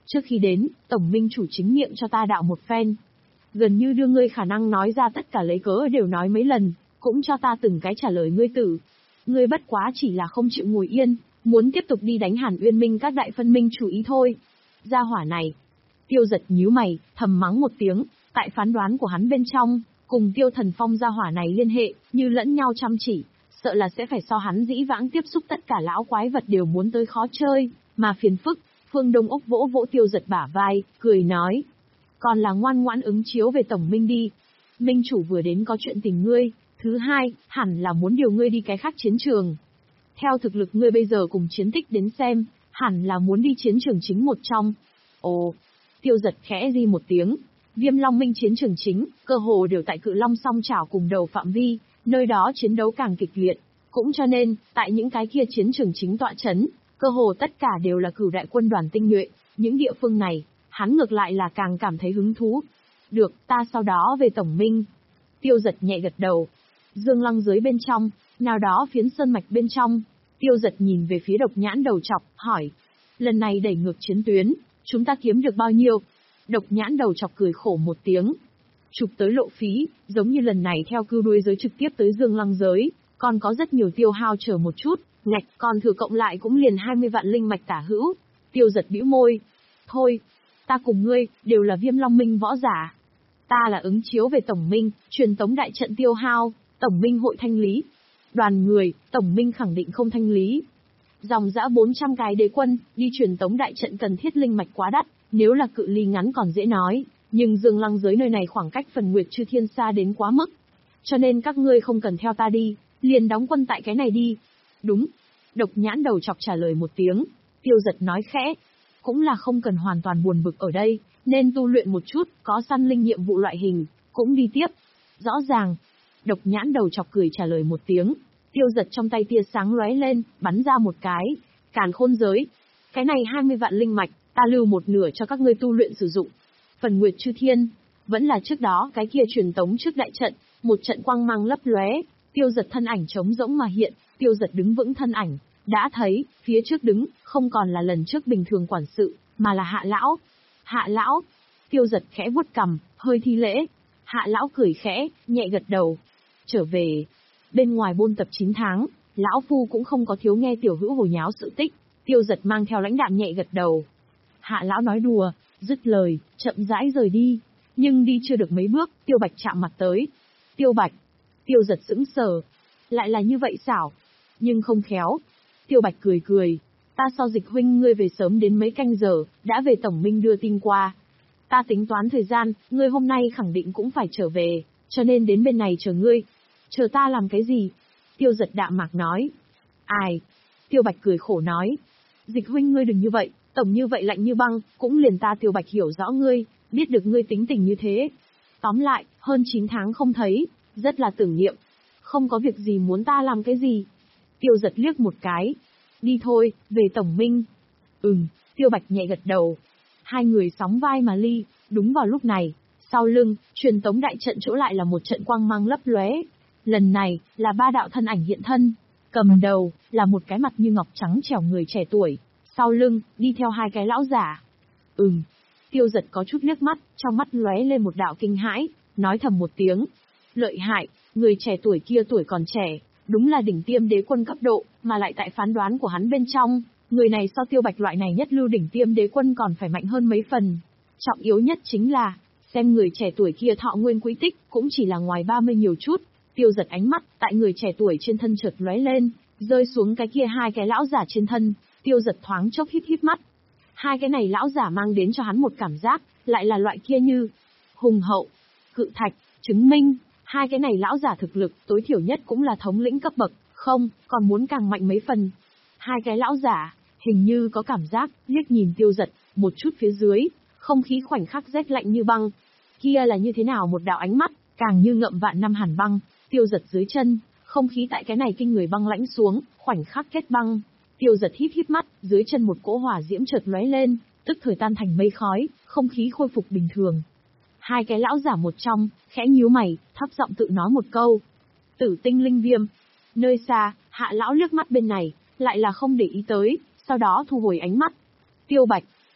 Trước khi đến, Tổng Minh chủ chính miệng cho ta đạo một phen. Gần như đưa ngươi khả năng nói ra tất cả lấy cớ đều nói mấy lần, cũng cho ta từng cái trả lời ngươi tử. Ngươi bất quá chỉ là không chịu ngồi yên, muốn tiếp tục đi đánh Hàn Uyên Minh các đại phân minh chủ ý thôi. Gia hỏa này. Tiêu Giật nhíu mày, thầm mắng một tiếng, tại phán đoán của hắn bên trong, cùng Tiêu Thần Phong gia hỏa này liên hệ, như lẫn nhau chăm chỉ, sợ là sẽ phải so hắn dĩ vãng tiếp xúc tất cả lão quái vật đều muốn tới khó chơi, mà phiền phức. Phương Đông Ốc vỗ vỗ Tiêu Giật bả vai, cười nói. Còn là ngoan ngoãn ứng chiếu về Tổng Minh đi. Minh chủ vừa đến có chuyện tình ngươi, thứ hai, hẳn là muốn điều ngươi đi cái khác chiến trường. Theo thực lực ngươi bây giờ cùng chiến tích đến xem, hẳn là muốn đi chiến trường chính một trong. Ồ, Tiêu Giật khẽ di một tiếng. Viêm Long Minh chiến trường chính, cơ hồ đều tại Cự Long song chảo cùng đầu phạm vi, nơi đó chiến đấu càng kịch liệt. Cũng cho nên, tại những cái kia chiến trường chính tọa chấn, cơ hồ tất cả đều là cửu đại quân đoàn tinh nhuệ, những địa phương này, hắn ngược lại là càng cảm thấy hứng thú. Được, ta sau đó về Tổng Minh. Tiêu Giật nhẹ gật đầu. Dương Lăng dưới bên trong, nào đó phiến sơn mạch bên trong, Tiêu Giật nhìn về phía Độc Nhãn Đầu Chọc, hỏi. Lần này đẩy ngược chiến tuyến, chúng ta kiếm được bao nhiêu? Độc Nhãn Đầu Chọc cười khổ một tiếng. Chụp tới lộ phí, giống như lần này theo cưu đuôi giới trực tiếp tới Dương Lăng giới, còn có rất nhiều tiêu hao chờ một chút, ngạch còn thừa cộng lại cũng liền hai mươi vạn linh mạch tả hữu. Tiêu Giật bĩu môi. Thôi, ta cùng ngươi, đều là Viêm Long Minh võ giả. Ta là ứng chiếu về Tổng Minh, truyền tống đại trận tiêu hao, Tổng Minh hội thanh lý. Đoàn người, Tổng Minh khẳng định không thanh lý. Dòng dã bốn trăm cái đế quân, đi truyền tống đại trận cần thiết linh mạch quá đắt, nếu là cự ly ngắn còn dễ nói, nhưng Dương Lăng giới nơi này khoảng cách Phần Nguyệt Chư Thiên xa đến quá mức. Cho nên các ngươi không cần theo ta đi, liền đóng quân tại cái này đi. Đúng. Độc Nhãn Đầu Chọc trả lời một tiếng. Tiêu Giật nói khẽ. Cũng là không cần hoàn toàn buồn bực ở đây, nên tu luyện một chút, có săn linh nhiệm vụ loại hình, cũng đi tiếp. Rõ ràng. Độc Nhãn Đầu Chọc cười trả lời một tiếng. Tiêu Giật trong tay tia sáng lóe lên, bắn ra một cái. Càn Khôn giới. Cái này hai mươi vạn linh mạch, ta lưu một nửa cho các ngươi tu luyện sử dụng. Phần Nguyệt Chư Thiên. Vẫn là trước đó cái kia truyền tống trước đại trận, một trận quang mang lấp lóe. Tiêu Giật thân ảnh trống rỗng mà hiện, Tiêu Giật đứng vững thân ảnh. Đã thấy, phía trước đứng, không còn là lần trước bình thường quản sự, mà là Hạ Lão. Hạ Lão. Tiêu Giật khẽ vuốt cằm, hơi thi lễ. Hạ Lão cười khẽ, nhẹ gật đầu. Trở về. Bên ngoài buôn tập chín tháng, Lão Phu cũng không có thiếu nghe tiểu hữu hồ nháo sự tích. Tiêu Giật mang theo lãnh đạm nhẹ gật đầu. Hạ Lão nói đùa, dứt lời, chậm rãi rời đi. Nhưng đi chưa được mấy bước, Tiêu Bạch chạm mặt tới. Tiêu Bạch. Tiêu Giật sững sờ. Lại là như vậy xảo. Nhưng không khéo. Tiêu Bạch cười cười. Ta so Dịch huynh ngươi về sớm đến mấy canh giờ, đã về Tổng Minh đưa tin qua. Ta tính toán thời gian, ngươi hôm nay khẳng định cũng phải trở về, cho nên đến bên này chờ ngươi. Chờ ta làm cái gì? Tiêu Giật đạm mạc nói. Ai? Tiêu Bạch cười khổ nói. Dịch huynh ngươi đừng như vậy, Tổng như vậy lạnh như băng, cũng liền ta Tiêu Bạch hiểu rõ ngươi, biết được ngươi tính tình như thế. Tóm lại, hơn chín tháng không thấy, rất là tưởng niệm. Không có việc gì muốn ta làm cái gì. Tiêu Giật liếc một cái. Đi thôi, về Tổng Minh. Ừm, Tiêu Bạch nhẹ gật đầu. Hai người sóng vai mà ly, đúng vào lúc này, sau lưng, truyền tống đại trận chỗ lại là một trận quang mang lấp lóe. Lần này, là ba đạo thân ảnh hiện thân. Cầm đầu, là một cái mặt như ngọc trắng trẻo người trẻ tuổi. Sau lưng, đi theo hai cái lão giả. Ừm, Tiêu Giật có chút liếc mắt, trong mắt lóe lên một đạo kinh hãi, nói thầm một tiếng. Lợi hại, người trẻ tuổi kia tuổi còn trẻ. Đúng là đỉnh tiêm đế quân cấp độ, mà lại tại phán đoán của hắn bên trong, người này so Tiêu Bạch loại này nhất lưu đỉnh tiêm đế quân còn phải mạnh hơn mấy phần. Trọng yếu nhất chính là, xem người trẻ tuổi kia thọ nguyên quý tích, cũng chỉ là ngoài ba mươi nhiều chút. Tiêu Giật ánh mắt, tại người trẻ tuổi trên thân chợt lóe lên, rơi xuống cái kia hai cái lão giả trên thân, Tiêu Giật thoáng chốc híp híp mắt. Hai cái này lão giả mang đến cho hắn một cảm giác, lại là loại kia như hùng hậu, cự thạch, chứng minh. Hai cái này lão giả thực lực, tối thiểu nhất cũng là thống lĩnh cấp bậc, không, còn muốn càng mạnh mấy phần. Hai cái lão giả, hình như có cảm giác, liếc nhìn Tiêu Giật, một chút phía dưới, không khí khoảnh khắc rét lạnh như băng. Kia là như thế nào một đạo ánh mắt, càng như ngậm vạn năm hàn băng. Tiêu Giật dưới chân, không khí tại cái này kinh người băng lãnh xuống, khoảnh khắc kết băng. Tiêu Giật híp híp mắt, dưới chân một cỗ hỏa diễm chợt lóe lên, tức thời tan thành mây khói, không khí khôi phục bình thường. Hai cái lão giả một trong, khẽ nhíu mày, thấp giọng tự nói một câu. Tử tinh linh viêm. Nơi xa, Hạ Lão liếc mắt bên này, lại là không để ý tới, sau đó thu hồi ánh mắt. Tiêu Bạch.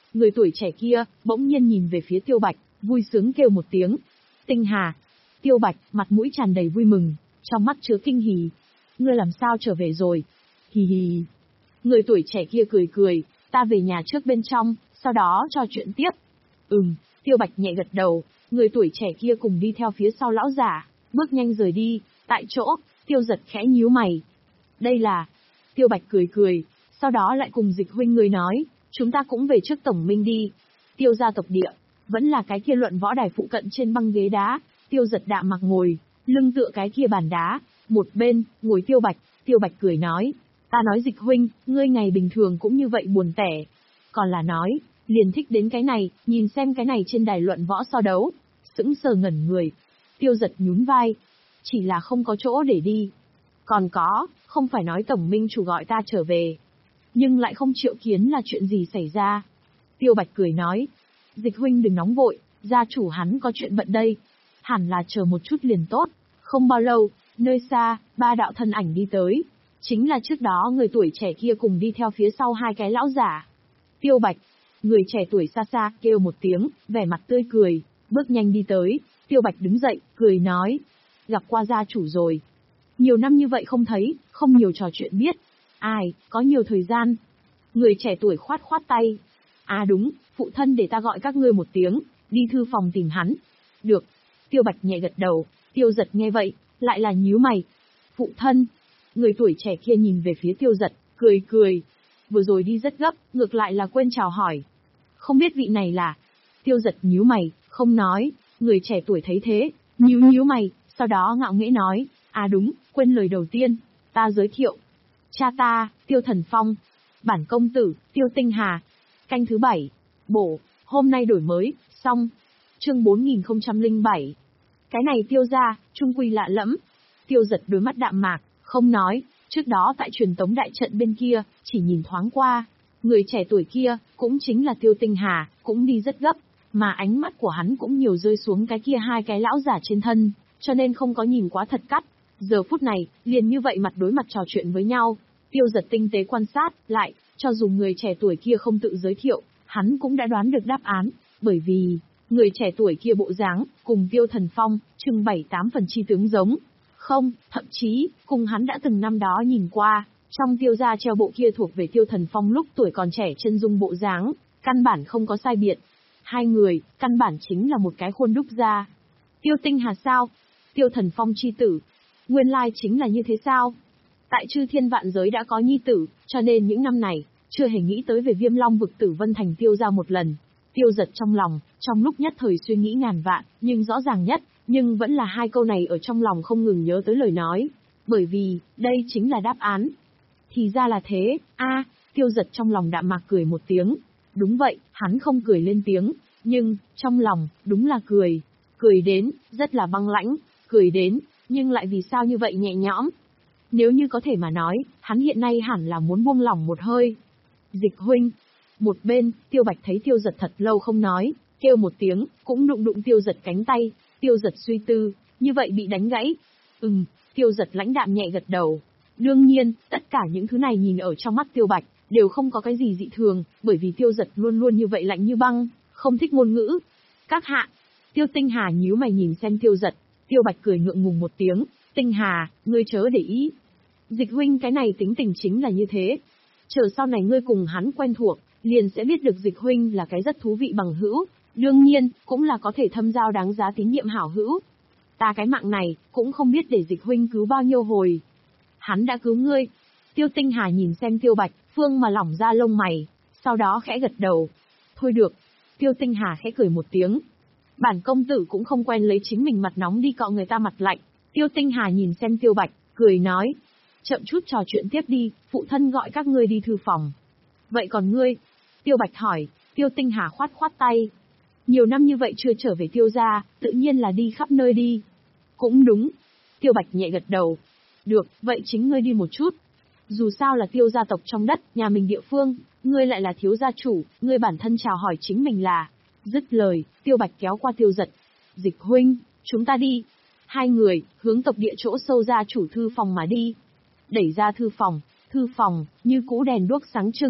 Người tuổi trẻ kia, bỗng nhiên nhìn về phía Tiêu Bạch, vui sướng kêu một tiếng. Tinh Hà. Tiêu Bạch, mặt mũi tràn đầy vui mừng, trong mắt chứa kinh hỉ. Ngươi làm sao trở về rồi? Hì hì. Người tuổi trẻ kia cười cười, ta về nhà trước bên trong, sau đó trò chuyện tiếp. Ừm, Tiêu Bạch nhẹ gật đầu, người tuổi trẻ kia cùng đi theo phía sau lão giả, bước nhanh rời đi, tại chỗ, Tiêu Giật khẽ nhíu mày. Đây là... Tiêu Bạch cười cười, sau đó lại cùng Dịch huynh người nói, chúng ta cũng về trước tổng minh đi. Tiêu gia tộc địa, vẫn là cái kia luận võ đài phụ cận trên băng ghế đá, Tiêu Giật đạm mặc ngồi, lưng tựa cái kia bàn đá, một bên, ngồi Tiêu Bạch, Tiêu Bạch cười nói, ta nói Dịch huynh, ngươi ngày bình thường cũng như vậy buồn tẻ. Còn là nói, liền thích đến cái này, nhìn xem cái này trên đài luận võ so đấu. Sững sờ ngẩn người. Tiêu Giật nhún vai. Chỉ là không có chỗ để đi. Còn có, không phải nói tổng minh chủ gọi ta trở về. Nhưng lại không triệu kiến là chuyện gì xảy ra. Tiêu Bạch cười nói. Dịch huynh đừng nóng vội, gia chủ hắn có chuyện bận đây. Hẳn là chờ một chút liền tốt. Không bao lâu, nơi xa, ba đạo thân ảnh đi tới. Chính là trước đó người tuổi trẻ kia cùng đi theo phía sau hai cái lão giả. Tiêu Bạch. Người trẻ tuổi xa xa kêu một tiếng, vẻ mặt tươi cười, bước nhanh đi tới. Tiêu Bạch đứng dậy, cười nói. Gặp qua gia chủ rồi. Nhiều năm như vậy không thấy, không nhiều trò chuyện biết. Ai, có nhiều thời gian. Người trẻ tuổi khoát khoát tay. À đúng, phụ thân để ta gọi các ngươi một tiếng, đi thư phòng tìm hắn. Được. Tiêu Bạch nhẹ gật đầu, Tiêu Giật nghe vậy, lại là nhíu mày. Phụ thân. Người tuổi trẻ kia nhìn về phía Tiêu Giật, cười cười. Vừa rồi đi rất gấp, ngược lại là quên chào hỏi. Không biết vị này là... Tiêu Giật nhíu mày, không nói. Người trẻ tuổi thấy thế, nhíu nhíu mày, sau đó ngạo nghễ nói. À đúng, quên lời đầu tiên. Ta giới thiệu. Cha ta, Tiêu Thần Phong. Bản công tử, Tiêu Tinh Hà. Canh thứ bảy. Bổ, hôm nay đổi mới, xong. Chương bốn nghìn không trăm lẻ bảy. Cái này Tiêu gia, trung quy lạ lẫm. Tiêu Giật đôi mắt đạm mạc, không nói. Trước đó tại truyền tống đại trận bên kia, chỉ nhìn thoáng qua. Người trẻ tuổi kia, cũng chính là Tiêu Tinh Hà, cũng đi rất gấp. Mà ánh mắt của hắn cũng nhiều rơi xuống cái kia hai cái lão giả trên thân, cho nên không có nhìn quá thật cắt. Giờ phút này, liền như vậy mặt đối mặt trò chuyện với nhau. Tiêu Giật tinh tế quan sát, lại, cho dù người trẻ tuổi kia không tự giới thiệu, hắn cũng đã đoán được đáp án, bởi vì, người trẻ tuổi kia bộ dáng, cùng Tiêu Thần Phong, chừng bảy tám phần chi tướng giống. Không, thậm chí, cùng hắn đã từng năm đó nhìn qua, trong Tiêu gia treo bộ kia thuộc về Tiêu Thần Phong lúc tuổi còn trẻ chân dung bộ dáng, căn bản không có sai biệt. Hai người, căn bản chính là một cái khuôn đúc ra. Tiêu Tinh Hà sao? Tiêu Thần Phong chi tử. Nguyên lai chính là như thế sao? Tại chư thiên vạn giới đã có nhi tử, cho nên những năm này, chưa hề nghĩ tới về Viêm Long vực Tử Vân Thành Tiêu gia một lần. Tiêu Giật trong lòng, trong lúc nhất thời suy nghĩ ngàn vạn, nhưng rõ ràng nhất, nhưng vẫn là hai câu này ở trong lòng không ngừng nhớ tới lời nói. Bởi vì, đây chính là đáp án. Thì ra là thế, a Tiêu Giật trong lòng đạm mạc cười một tiếng. Đúng vậy, hắn không cười lên tiếng, nhưng, trong lòng, đúng là cười. Cười đến, rất là băng lãnh, cười đến, nhưng lại vì sao như vậy nhẹ nhõm. Nếu như có thể mà nói, hắn hiện nay hẳn là muốn buông lỏng một hơi. Dịch huynh. Một bên, Tiêu Bạch thấy Tiêu Giật thật lâu không nói, kêu một tiếng, cũng đụng đụng Tiêu Giật cánh tay. Tiêu Giật suy tư, như vậy bị đánh gãy. Ừm, Tiêu Giật lãnh đạm nhẹ gật đầu. Đương nhiên, tất cả những thứ này nhìn ở trong mắt Tiêu Bạch, đều không có cái gì dị thường, bởi vì Tiêu Giật luôn luôn như vậy lạnh như băng, không thích ngôn ngữ. Các hạ. Tiêu Tinh Hà nhíu mày nhìn xem Tiêu Giật, Tiêu Bạch cười ngượng ngùng một tiếng. Tinh Hà, ngươi chớ để ý. Dịch huynh cái này tính tình chính là như thế. Chờ sau này ngươi cùng hắn quen thuộc, liền sẽ biết được Dịch huynh là cái rất thú vị bằng hữu, đương nhiên, cũng là có thể thâm giao đáng giá tín nhiệm hảo hữu. Ta cái mạng này, cũng không biết để Dịch huynh cứu bao nhiêu hồi. Hắn đã cứu ngươi. Tiêu Tinh Hà nhìn xem Tiêu Bạch, phương mà lỏng ra lông mày, sau đó khẽ gật đầu. Thôi được. Tiêu Tinh Hà khẽ cười một tiếng. Bản công tử cũng không quen lấy chính mình mặt nóng đi cọ người ta mặt lạnh. Tiêu Tinh Hà nhìn xem Tiêu Bạch, cười nói. Chậm chút trò chuyện tiếp đi, phụ thân gọi các ngươi đi thư phòng. Vậy còn ngươi? Tiêu Bạch hỏi. Tiêu Tinh Hà khoát khoát tay. Nhiều năm như vậy chưa trở về Tiêu gia, tự nhiên là đi khắp nơi đi. Cũng đúng. Tiêu Bạch nhẹ gật đầu. Được, vậy chính ngươi đi một chút. Dù sao là Tiêu gia tộc trong đất, nhà mình địa phương, ngươi lại là thiếu gia chủ, ngươi bản thân chào hỏi chính mình là. Dứt lời, Tiêu Bạch kéo qua Tiêu Giật. Dịch huynh, chúng ta đi. Hai người, hướng tộc địa chỗ sâu ra chủ thư phòng mà đi. Đẩy ra thư phòng, thư phòng, như cũ đèn đuốc sáng trưng.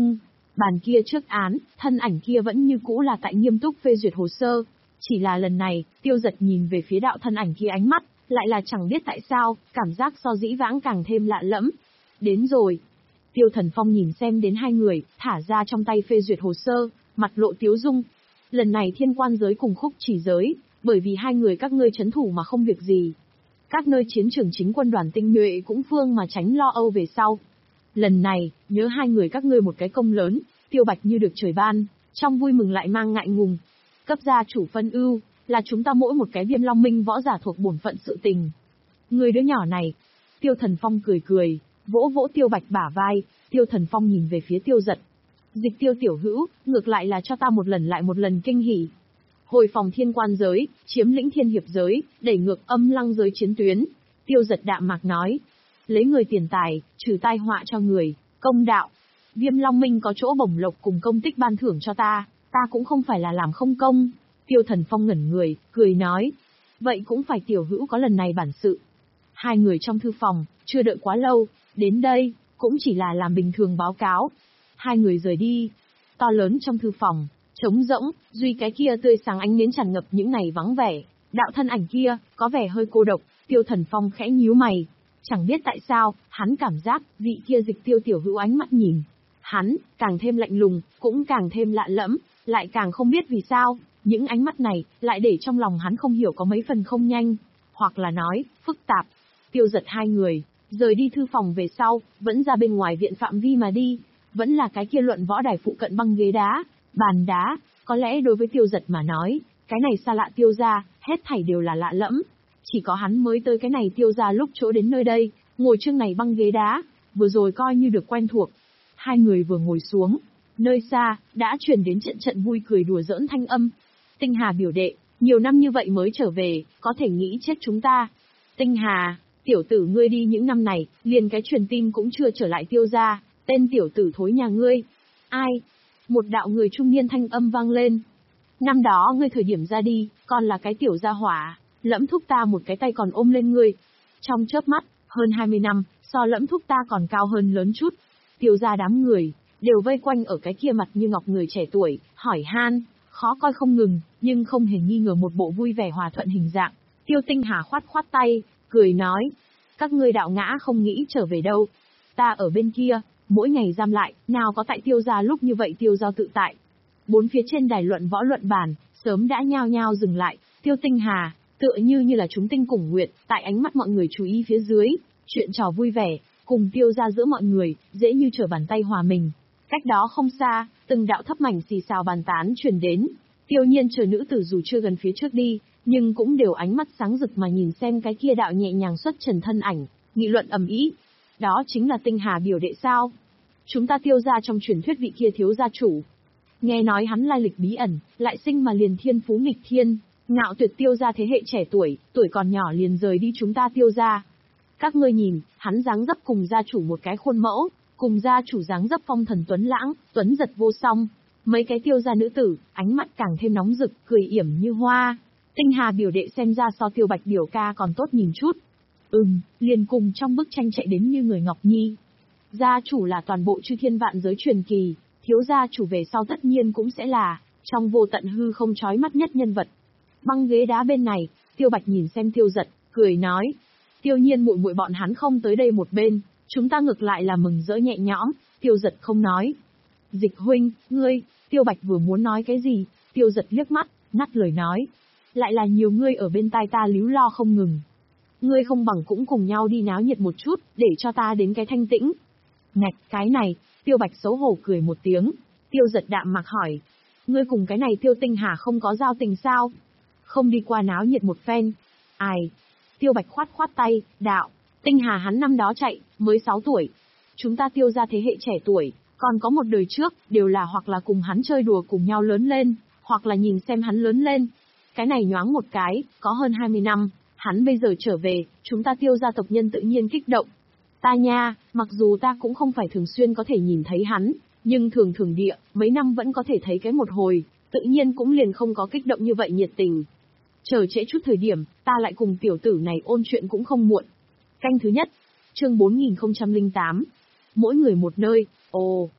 Bàn kia trước án, thân ảnh kia vẫn như cũ là tại nghiêm túc phê duyệt hồ sơ. Chỉ là lần này, Tiêu Giật nhìn về phía đạo thân ảnh kia ánh mắt, lại là chẳng biết tại sao, cảm giác so dĩ vãng càng thêm lạ lẫm. Đến rồi. Tiêu Thần Phong nhìn xem đến hai người, thả ra trong tay phê duyệt hồ sơ, mặt lộ tiếu dung. Lần này thiên quan giới cùng khúc chỉ giới, bởi vì hai người các ngươi trấn thủ mà không việc gì. Các nơi chiến trường chính quân đoàn tinh nhuệ cũng phương mà tránh lo âu về sau. Lần này, nhớ hai người các ngươi một cái công lớn, Tiêu Bạch như được trời ban, trong vui mừng lại mang ngại ngùng. Cấp gia chủ phân ưu, là chúng ta mỗi một cái Viêm Long Minh võ giả thuộc bổn phận sự tình. Người đứa nhỏ này. Tiêu Thần Phong cười cười, vỗ vỗ Tiêu Bạch bả vai, Tiêu Thần Phong nhìn về phía Tiêu Giật. Dịch Tiêu tiểu hữu, ngược lại là cho ta một lần lại một lần kinh hỉ. Hồi phòng thiên quan giới, chiếm lĩnh thiên hiệp giới, đẩy ngược âm lăng giới chiến tuyến. Tiêu Giật đạm mạc nói. Lấy người tiền tài, trừ tai họa cho người, công đạo. Viêm Long Minh có chỗ bổng lộc cùng công tích ban thưởng cho ta, ta cũng không phải là làm không công. Tiêu Thần Phong ngẩn người, cười nói. Vậy cũng phải tiểu hữu có lần này bản sự. Hai người trong thư phòng, chưa đợi quá lâu, đến đây, cũng chỉ là làm bình thường báo cáo. Hai người rời đi. To lớn trong thư phòng, trống rỗng, duy cái kia tươi sáng ánh nến tràn ngập những ngày vắng vẻ. Đạo thân ảnh kia, có vẻ hơi cô độc, Tiêu Thần Phong khẽ nhíu mày. Chẳng biết tại sao, hắn cảm giác, vị kia Dịch Tiêu tiểu hữu ánh mắt nhìn. Hắn, càng thêm lạnh lùng, cũng càng thêm lạ lẫm, lại càng không biết vì sao, những ánh mắt này, lại để trong lòng hắn không hiểu có mấy phần không nhanh, hoặc là nói, phức tạp. Tiêu Giật hai người, rời đi thư phòng về sau, vẫn ra bên ngoài viện phạm vi mà đi, vẫn là cái kia luận võ đài phụ cận băng ghế đá, bàn đá, có lẽ đối với Tiêu Giật mà nói, cái này xa lạ Tiêu gia, hết thảy đều là lạ lẫm. Chỉ có hắn mới tới cái này Tiêu gia lúc chỗ đến nơi đây, ngồi chương này băng ghế đá, vừa rồi coi như được quen thuộc. Hai người vừa ngồi xuống, nơi xa, đã truyền đến trận trận vui cười đùa giỡn thanh âm. Tinh Hà biểu đệ, nhiều năm như vậy mới trở về, có thể nghĩ chết chúng ta. Tinh Hà, tiểu tử ngươi đi những năm này, liền cái truyền tin cũng chưa trở lại Tiêu gia, tên tiểu tử thối nhà ngươi. Ai? Một đạo người trung niên thanh âm vang lên. Năm đó ngươi thời điểm ra đi, còn là cái tiểu gia hỏa, Lẫm thúc ta một cái tay còn ôm lên ngươi. Trong chớp mắt, hơn hai mươi năm, so Lẫm thúc ta còn cao hơn lớn chút. Tiêu gia đám người, đều vây quanh ở cái kia mặt như ngọc người trẻ tuổi, hỏi han, khó coi không ngừng, nhưng không hề nghi ngờ một bộ vui vẻ hòa thuận hình dạng. Tiêu Tinh Hà khoát khoát tay, cười nói, các ngươi đạo ngã không nghĩ trở về đâu. Ta ở bên kia, mỗi ngày giam lại, nào có tại Tiêu gia lúc như vậy tiêu giao tự tại. Bốn phía trên đài luận võ luận bàn, sớm đã nhao nhao dừng lại, Tiêu Tinh Hà, tựa như như là chúng tinh cùng nguyện, tại ánh mắt mọi người chú ý phía dưới, chuyện trò vui vẻ, cùng Tiêu gia giữa mọi người, dễ như trở bàn tay hòa mình. Cách đó không xa, từng đạo thấp mảnh xì xào bàn tán truyền đến. Tiêu Nhiên chờ nữ tử dù chưa gần phía trước đi, nhưng cũng đều ánh mắt sáng rực mà nhìn xem cái kia đạo nhẹ nhàng xuất trần thân ảnh, nghị luận ầm ĩ. Đó chính là Tinh Hà biểu đệ sao? Chúng ta Tiêu gia trong truyền thuyết vị kia thiếu gia chủ. Nghe nói hắn lai lịch bí ẩn, lại sinh mà liền thiên phú nghịch thiên, ngạo tuyệt Tiêu gia thế hệ trẻ tuổi, tuổi còn nhỏ liền rời đi chúng ta Tiêu gia. Các ngươi nhìn, hắn dáng dấp cùng gia chủ một cái khuôn mẫu, cùng gia chủ dáng dấp phong thần tuấn lãng, tuấn giật vô song. Mấy cái Tiêu gia nữ tử, ánh mắt càng thêm nóng rực, cười yểm như hoa. Tinh Hà biểu đệ xem ra so Tiêu Bạch biểu ca còn tốt nhìn chút. Ừm, liền cùng trong bức tranh chạy đến như người Ngọc Nhi. Gia chủ là toàn bộ chư thiên vạn giới truyền kỳ, thiếu gia chủ về sau tất nhiên cũng sẽ là, trong vô tận hư không chói mắt nhất nhân vật. Băng ghế đá bên này, Tiêu Bạch nhìn xem Tiêu Giật, cười nói. Tiêu Nhiên muội muội bọn hắn không tới đây một bên, chúng ta ngược lại là mừng rỡ nhẹ nhõm. Tiêu Giật không nói. Dịch huynh, ngươi, Tiêu Bạch vừa muốn nói cái gì, Tiêu Giật liếc mắt, ngắt lời nói. Lại là nhiều ngươi ở bên tai ta líu lo không ngừng. Ngươi không bằng cũng cùng nhau đi náo nhiệt một chút, để cho ta đến cái thanh tĩnh. Ngạch, cái này, Tiêu Bạch xấu hổ cười một tiếng. Tiêu Giật đạm mặc hỏi. Ngươi cùng cái này Tiêu Tinh Hà không có giao tình sao? Không đi qua náo nhiệt một phen. Ai? Tiêu Bạch khoát khoát tay, đạo. Tinh Hà hắn năm đó chạy, mới sáu tuổi. Chúng ta Tiêu gia thế hệ trẻ tuổi, còn có một đời trước, đều là hoặc là cùng hắn chơi đùa cùng nhau lớn lên, hoặc là nhìn xem hắn lớn lên. Cái này nhoáng một cái, có hơn hai mươi năm, hắn bây giờ trở về, chúng ta Tiêu gia tộc nhân tự nhiên kích động. Ta nha, mặc dù ta cũng không phải thường xuyên có thể nhìn thấy hắn, nhưng thường thường địa, mấy năm vẫn có thể thấy cái một hồi, tự nhiên cũng liền không có kích động như vậy nhiệt tình. Chờ trễ chút thời điểm, ta lại cùng tiểu tử này ôn chuyện cũng không muộn. Canh thứ nhất, chương bốn nghìn không trăm lẻ tám. Mỗi người một nơi, ồ.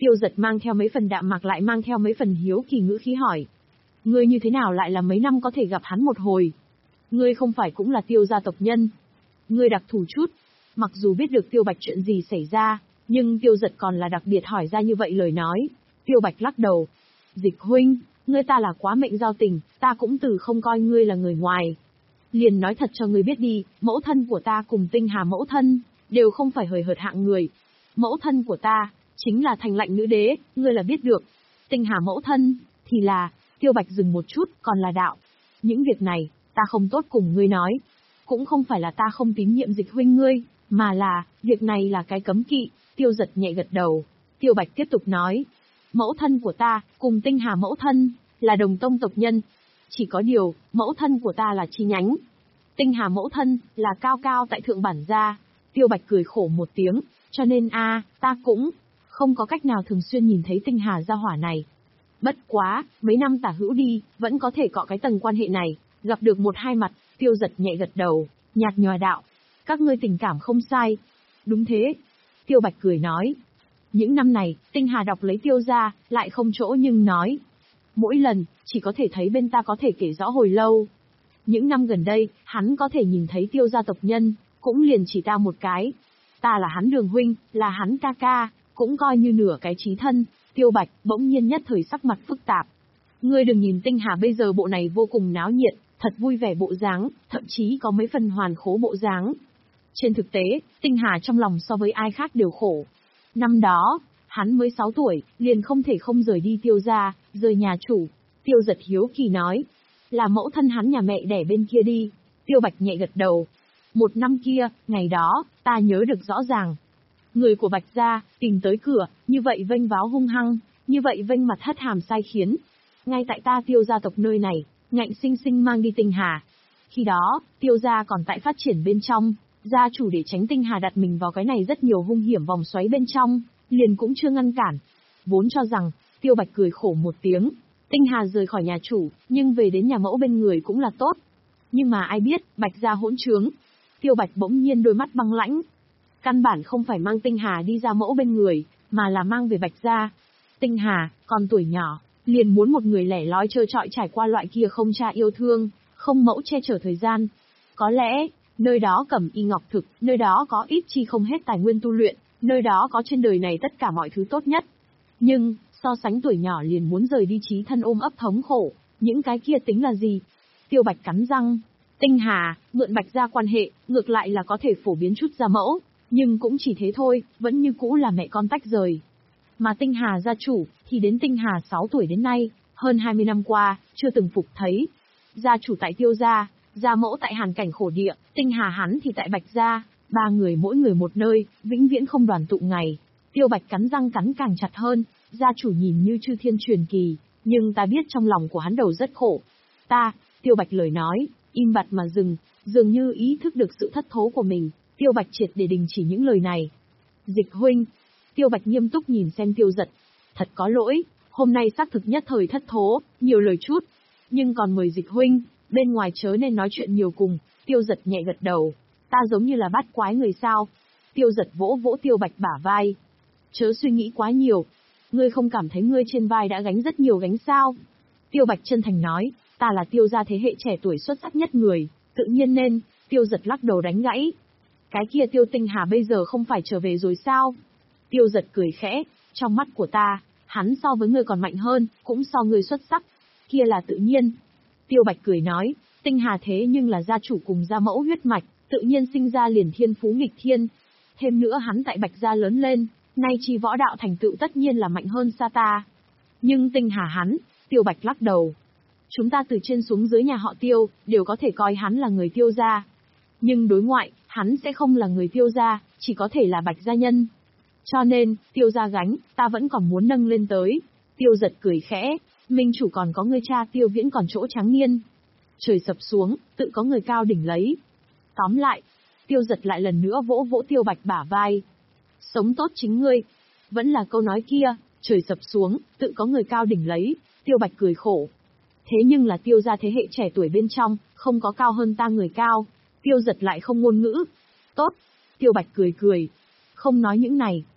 Tiêu Dật mang theo mấy phần đạm mạc lại mang theo mấy phần hiếu kỳ ngữ khí hỏi. Ngươi như thế nào lại là mấy năm có thể gặp hắn một hồi? Ngươi không phải cũng là Tiêu gia tộc nhân? Ngươi đặc thù chút. Mặc dù biết được Tiêu Bạch chuyện gì xảy ra, nhưng Tiêu Dật còn là đặc biệt hỏi ra như vậy lời nói. Tiêu Bạch lắc đầu. Dịch huynh, ngươi ta là quá mệnh giao tình, ta cũng từ không coi ngươi là người ngoài. Liền nói thật cho ngươi biết đi, mẫu thân của ta cùng Tinh Hà mẫu thân, đều không phải hời hợt hạng người. Mẫu thân của ta, chính là Thành Lạnh nữ đế, ngươi là biết được. Tinh Hà mẫu thân, thì là, Tiêu Bạch dừng một chút, còn là đạo. Những việc này, ta không tốt cùng ngươi nói. Cũng không phải là ta không tín nhiệm Dịch huynh ngươi, mà là, việc này là cái cấm kỵ. Tiêu Dật nhẹ gật đầu. Tiêu Bạch tiếp tục nói. Mẫu thân của ta, cùng Tinh Hà mẫu thân, là đồng tông tộc nhân. Chỉ có điều, mẫu thân của ta là chi nhánh. Tinh Hà mẫu thân, là cao cao tại thượng bản gia. Tiêu Bạch cười khổ một tiếng, cho nên a ta cũng không có cách nào thường xuyên nhìn thấy Tinh Hà gia hỏa này. Bất quá, mấy năm tả hữu đi, vẫn có thể cọ cái tầng quan hệ này, gặp được một hai mặt. Tiêu Dật nhẹ gật đầu, nhạt nhòa đạo. Các ngươi tình cảm không sai. Đúng thế. Tiêu Bạch cười nói. Những năm này, Tinh Hà đọc lấy Tiêu gia, lại không chỗ nhưng nói. Mỗi lần, chỉ có thể thấy bên ta có thể kể rõ hồi lâu. Những năm gần đây, hắn có thể nhìn thấy Tiêu gia tộc nhân, cũng liền chỉ ta một cái. Ta là hắn Đường huynh, là hắn ca ca, cũng coi như nửa cái chí thân. Tiêu Bạch bỗng nhiên nhất thời sắc mặt phức tạp. Ngươi đừng nhìn Tinh Hà bây giờ bộ này vô cùng náo nhiệt, thật vui vẻ bộ dáng, thậm chí có mấy phần hoàn khố bộ dáng. Trên thực tế, Tinh Hà trong lòng so với ai khác đều khổ. Năm đó, hắn mới sáu tuổi, liền không thể không rời đi Tiêu gia, rời nhà chủ. Tiêu Dật hiếu kỳ nói. Là mẫu thân hắn nhà mẹ đẻ bên kia đi. Tiêu Bạch nhẹ gật đầu. Một năm kia, ngày đó, ta nhớ được rõ ràng. Người của Bạch gia, tìm tới cửa, như vậy vênh váo hung hăng, như vậy vênh mặt hất hàm sai khiến. Ngay tại ta Tiêu gia tộc nơi này, ngạnh sinh sinh mang đi Tinh Hà. Khi đó, Tiêu gia còn tại phát triển bên trong, gia chủ để tránh Tinh Hà đặt mình vào cái này rất nhiều hung hiểm vòng xoáy bên trong, liền cũng chưa ngăn cản. Vốn cho rằng, Tiêu Bạch cười khổ một tiếng, Tinh Hà rời khỏi nhà chủ, nhưng về đến nhà mẫu bên người cũng là tốt. Nhưng mà ai biết, Bạch gia hỗn trướng. Tiêu Bạch bỗng nhiên đôi mắt băng lãnh. Căn bản không phải mang Tinh Hà đi ra mẫu bên người, mà là mang về Bạch gia. Tinh Hà, còn tuổi nhỏ, liền muốn một người lẻ loi trơ trọi trải qua loại kia không cha yêu thương, không mẫu che chở thời gian. Có lẽ, nơi đó cẩm y ngọc thực, nơi đó có ít chi không hết tài nguyên tu luyện, nơi đó có trên đời này tất cả mọi thứ tốt nhất. Nhưng, so sánh tuổi nhỏ liền muốn rời đi chí thân ôm ấp thống khổ, những cái kia tính là gì? Tiêu Bạch cắn răng. Tinh Hà, mượn Bạch gia quan hệ, ngược lại là có thể phổ biến chút ra mẫu, nhưng cũng chỉ thế thôi, vẫn như cũ là mẹ con tách rời. Mà Tinh Hà gia chủ, thì đến Tinh Hà sáu tuổi đến nay, hơn hai mươi năm qua, chưa từng phục thấy. Gia chủ tại Tiêu gia, gia mẫu tại Hàn Cảnh khổ địa, Tinh Hà hắn thì tại Bạch gia, ba người mỗi người một nơi, vĩnh viễn không đoàn tụ ngày. Tiêu Bạch cắn răng cắn càng chặt hơn, gia chủ nhìn như chư thiên truyền kỳ, nhưng ta biết trong lòng của hắn đầu rất khổ. Ta, Tiêu Bạch lời nói, im bặt mà dừng, dường như ý thức được sự thất thố của mình, Tiêu Bạch triệt để đình chỉ những lời này. Dịch huynh, Tiêu Bạch nghiêm túc nhìn xem Tiêu Dật. Thật có lỗi, hôm nay xác thực nhất thời thất thố, nhiều lời chút. Nhưng còn mời Dịch huynh, bên ngoài chớ nên nói chuyện nhiều cùng. Tiêu Dật nhẹ gật đầu. Ta giống như là bát quái người sao. Tiêu Dật vỗ vỗ Tiêu Bạch bả vai. Chớ suy nghĩ quá nhiều. Ngươi không cảm thấy ngươi trên vai đã gánh rất nhiều gánh sao? Tiêu Bạch chân thành nói, ta là Tiêu gia thế hệ trẻ tuổi xuất sắc nhất người, tự nhiên nên. Tiêu Dật lắc đầu đánh gãy. Cái kia Tiêu Tinh Hà bây giờ không phải trở về rồi sao? Tiêu Dật cười khẽ, trong mắt của ta, hắn so với ngươi còn mạnh hơn, cũng so ngươi xuất sắc. Kia là tự nhiên. Tiêu Bạch cười nói, Tinh Hà thế nhưng là gia chủ cùng gia mẫu huyết mạch, tự nhiên sinh ra liền thiên phú nghịch thiên. Thêm nữa hắn tại Bạch gia lớn lên, nay chi võ đạo thành tựu tất nhiên là mạnh hơn xa ta. Nhưng Tinh Hà hắn, Tiêu Bạch lắc đầu. Chúng ta từ trên xuống dưới nhà họ Tiêu, đều có thể coi hắn là người Tiêu gia. Nhưng đối ngoại, hắn sẽ không là người Tiêu gia, chỉ có thể là Bạch gia nhân. Cho nên, Tiêu gia gánh, ta vẫn còn muốn nâng lên tới. Tiêu Dật cười khẽ, minh chủ còn có người cha Tiêu Viễn còn chỗ trắng niên. Trời sập xuống, tự có người cao đỉnh lấy. Tóm lại, Tiêu Dật lại lần nữa vỗ vỗ Tiêu Bạch bả vai. Sống tốt chính ngươi. Vẫn là câu nói kia, trời sập xuống, tự có người cao đỉnh lấy. Tiêu Bạch cười khổ. Thế nhưng là Tiêu gia thế hệ trẻ tuổi bên trong, không có cao hơn ta người cao. Tiêu Dật lại không ngôn ngữ. Tốt. Tiêu Bạch cười cười. Không nói những này.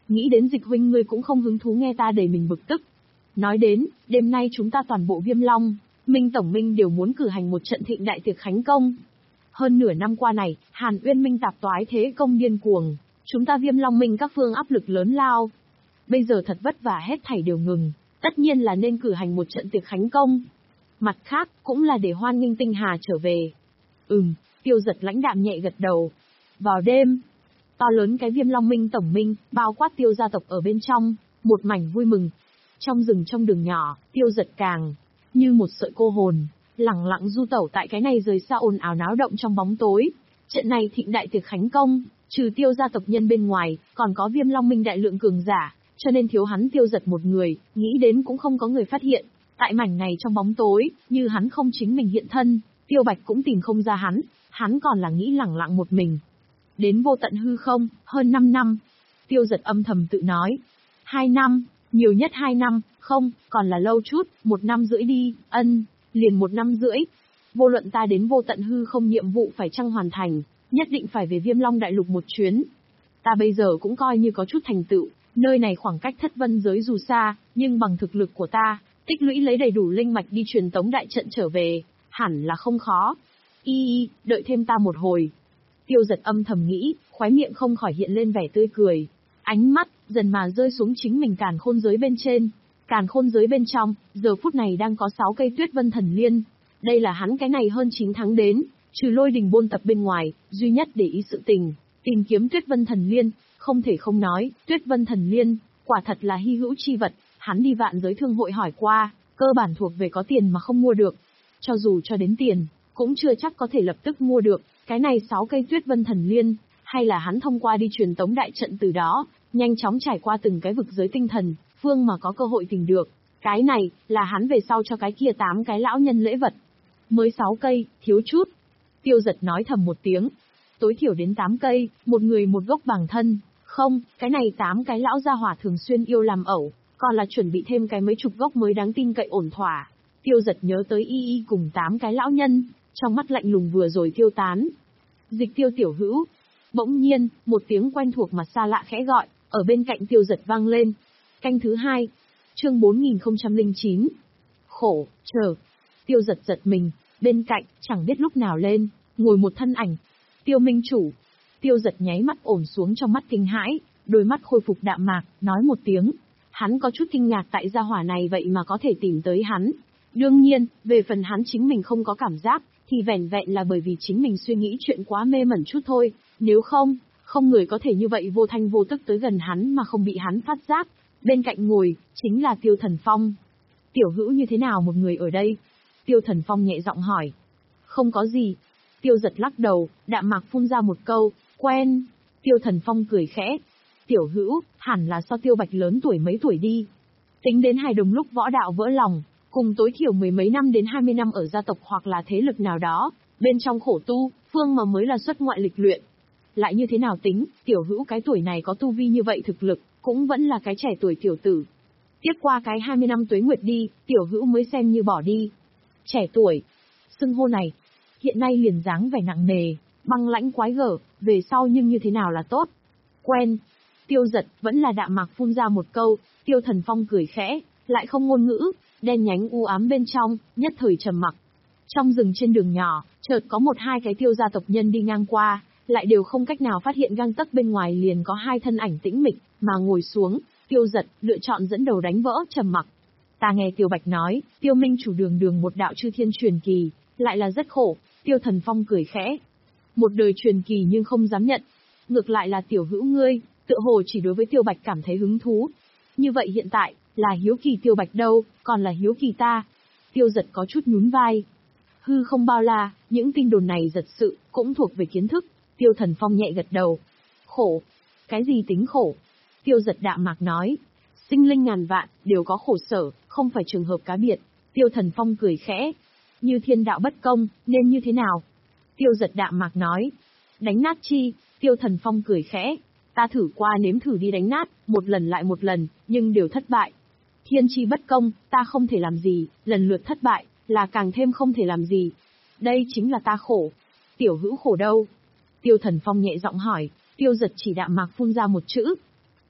nghĩ đến Dịch huynh ngươi cũng không hứng thú nghe ta đầy mình bực tức. Nói đến, đêm nay chúng ta toàn bộ Viêm Long, Minh Tổng Minh đều muốn cử hành một trận thịnh đại tiệc khánh công. Hơn nửa năm qua này, Hàn Uyên Minh tạp toái thế công điên cuồng, chúng ta Viêm Long Minh các phương áp lực lớn lao. Bây giờ thật vất vả hết thảy đều ngừng, tất nhiên là nên cử hành một trận tiệc khánh công. Mặt khác, cũng là để hoan nghênh Tinh Hà trở về. Ừm, Tiêu Giật lãnh đạm nhẹ gật đầu. Vào đêm, to lớn cái Viêm Long Minh Tổng Minh, bao quát Tiêu gia tộc ở bên trong, một mảnh vui mừng. Trong rừng trong đường nhỏ, Tiêu Giật càng như một sợi cô hồn, lẳng lặng du tẩu tại cái này rời xa ồn ào náo động trong bóng tối. Trận này thịnh đại tiệc khánh công, trừ Tiêu gia tộc nhân bên ngoài, còn có Viêm Long Minh đại lượng cường giả, cho nên thiếu hắn Tiêu Giật một người, nghĩ đến cũng không có người phát hiện. Tại mảnh này trong bóng tối, như hắn không chính mình hiện thân, Tiêu Bạch cũng tìm không ra hắn, hắn còn là nghĩ lẳng lặng một mình. Đến vô tận hư không, hơn năm năm. Tiêu Giật âm thầm tự nói. Hai năm, nhiều nhất hai năm, không, còn là lâu chút, một năm rưỡi đi, ân, liền một năm rưỡi. Vô luận ta đến vô tận hư không nhiệm vụ phải chăng hoàn thành, nhất định phải về Viêm Long Đại Lục một chuyến. Ta bây giờ cũng coi như có chút thành tựu, nơi này khoảng cách thất vân giới dù xa, nhưng bằng thực lực của ta, tích lũy lấy đầy đủ linh mạch đi truyền tống đại trận trở về, hẳn là không khó. Y y, đợi thêm ta một hồi. Tiêu Giật âm thầm nghĩ, khóe miệng không khỏi hiện lên vẻ tươi cười. Ánh mắt, dần mà rơi xuống chính mình càn khôn giới bên trên. Càn khôn giới bên trong, giờ phút này đang có sáu cây tuyết vân thần liên. Đây là hắn cái này hơn chín tháng đến, trừ lôi đình bôn tập bên ngoài, duy nhất để ý sự tình, tìm kiếm tuyết vân thần liên. Không thể không nói, tuyết vân thần liên, quả thật là hy hữu chi vật. Hắn đi vạn giới thương hội hỏi qua, cơ bản thuộc về có tiền mà không mua được. Cho dù cho đến tiền, cũng chưa chắc có thể lập tức mua được. Cái này sáu cây tuyết vân thần liên, hay là hắn thông qua đi truyền tống đại trận từ đó, nhanh chóng trải qua từng cái vực giới tinh thần, phương mà có cơ hội tìm được. Cái này, là hắn về sau cho cái kia tám cái lão nhân lễ vật. Mới sáu cây, thiếu chút. Tiêu Giật nói thầm một tiếng. Tối thiểu đến tám cây, một người một gốc bằng thân. Không, cái này tám cái lão gia hỏa thường xuyên yêu làm ẩu, còn là chuẩn bị thêm cái mấy chục gốc mới đáng tin cậy ổn thỏa. Tiêu Giật nhớ tới y y cùng tám cái lão nhân, trong mắt lạnh lùng vừa rồi tiêu tán. Dịch Tiêu tiểu hữu. Bỗng nhiên, một tiếng quen thuộc mà xa lạ khẽ gọi, ở bên cạnh Tiêu Giật vang lên. Canh thứ hai, chương bốn nghìn không trăm lẻ chín. Khổ, chờ. Tiêu Giật giật mình, bên cạnh, chẳng biết lúc nào lên, ngồi một thân ảnh. Tiêu Minh Chủ. Tiêu Giật nháy mắt ổn xuống trong mắt kinh hãi, đôi mắt khôi phục đạm mạc, nói một tiếng. Hắn có chút kinh ngạc tại gia hỏa này vậy mà có thể tìm tới hắn. Đương nhiên, về phần hắn chính mình không có cảm giác, thì vẻn vẹn là bởi vì chính mình suy nghĩ chuyện quá mê mẩn chút thôi, nếu không, không người có thể như vậy vô thanh vô tức tới gần hắn mà không bị hắn phát giác. Bên cạnh ngồi, chính là Tiêu Thần Phong. Tiểu hữu như thế nào một người ở đây? Tiêu Thần Phong nhẹ giọng hỏi. Không có gì. Tiêu Giật lắc đầu, đạm mạc phun ra một câu, quen. Tiêu Thần Phong cười khẽ. Tiểu hữu, hẳn là so Tiêu Bạch lớn tuổi mấy tuổi đi. Tính đến hai đồng lúc võ đạo vỡ lòng, cùng tối thiểu mười mấy năm đến hai mươi năm ở gia tộc hoặc là thế lực nào đó, bên trong khổ tu, phương mà mới là xuất ngoại lịch luyện. Lại như thế nào tính, tiểu hữu cái tuổi này có tu vi như vậy thực lực, cũng vẫn là cái trẻ tuổi tiểu tử. Tiếp qua cái hai mươi năm tuế nguyệt đi, tiểu hữu mới xem như bỏ đi. Trẻ tuổi. Xưng hô này, hiện nay liền dáng vẻ nặng nề, băng lãnh quái gở, về sau nhưng như thế nào là tốt. Quen. Tiêu Giật vẫn là đạm mạc phun ra một câu, Tiêu Thần Phong cười khẽ, lại không ngôn ngữ, đen nhánh u ám bên trong, nhất thời trầm mặc. Trong rừng trên đường nhỏ, chợt có một hai cái Tiêu gia tộc nhân đi ngang qua, lại đều không cách nào phát hiện gang tấc bên ngoài liền có hai thân ảnh tĩnh mịch, mà ngồi xuống. Tiêu Giật lựa chọn dẫn đầu đánh vỡ trầm mặc. Ta nghe Tiêu Bạch nói, Tiêu Minh Chủ đường đường một đạo chư thiên truyền kỳ, lại là rất khổ. Tiêu Thần Phong cười khẽ. Một đời truyền kỳ nhưng không dám nhận. Ngược lại là tiểu hữu ngươi, tựa hồ chỉ đối với Tiêu Bạch cảm thấy hứng thú. Như vậy hiện tại, là hiếu kỳ Tiêu Bạch đâu, còn là hiếu kỳ ta. Tiêu Giật có chút nhún vai. Hư không bao la, những tin đồn này giật sự, cũng thuộc về kiến thức. Tiêu Thần Phong nhẹ gật đầu. Khổ. Cái gì tính khổ? Tiêu Giật đạm mạc nói. Sinh linh ngàn vạn, đều có khổ sở, không phải trường hợp cá biệt. Tiêu Thần Phong cười khẽ. Như thiên đạo bất công, nên như thế nào? Tiêu Giật đạm mạc nói. Đánh nát chi? Tiêu Thần Phong cười khẽ. Ta thử qua nếm thử đi đánh nát, một lần lại một lần, nhưng đều thất bại. Thiên chi bất công, ta không thể làm gì, lần lượt thất bại, là càng thêm không thể làm gì. Đây chính là ta khổ. Tiểu hữu khổ đâu? Tiêu Thần Phong nhẹ giọng hỏi. Tiêu Giật chỉ đạm mạc phun ra một chữ.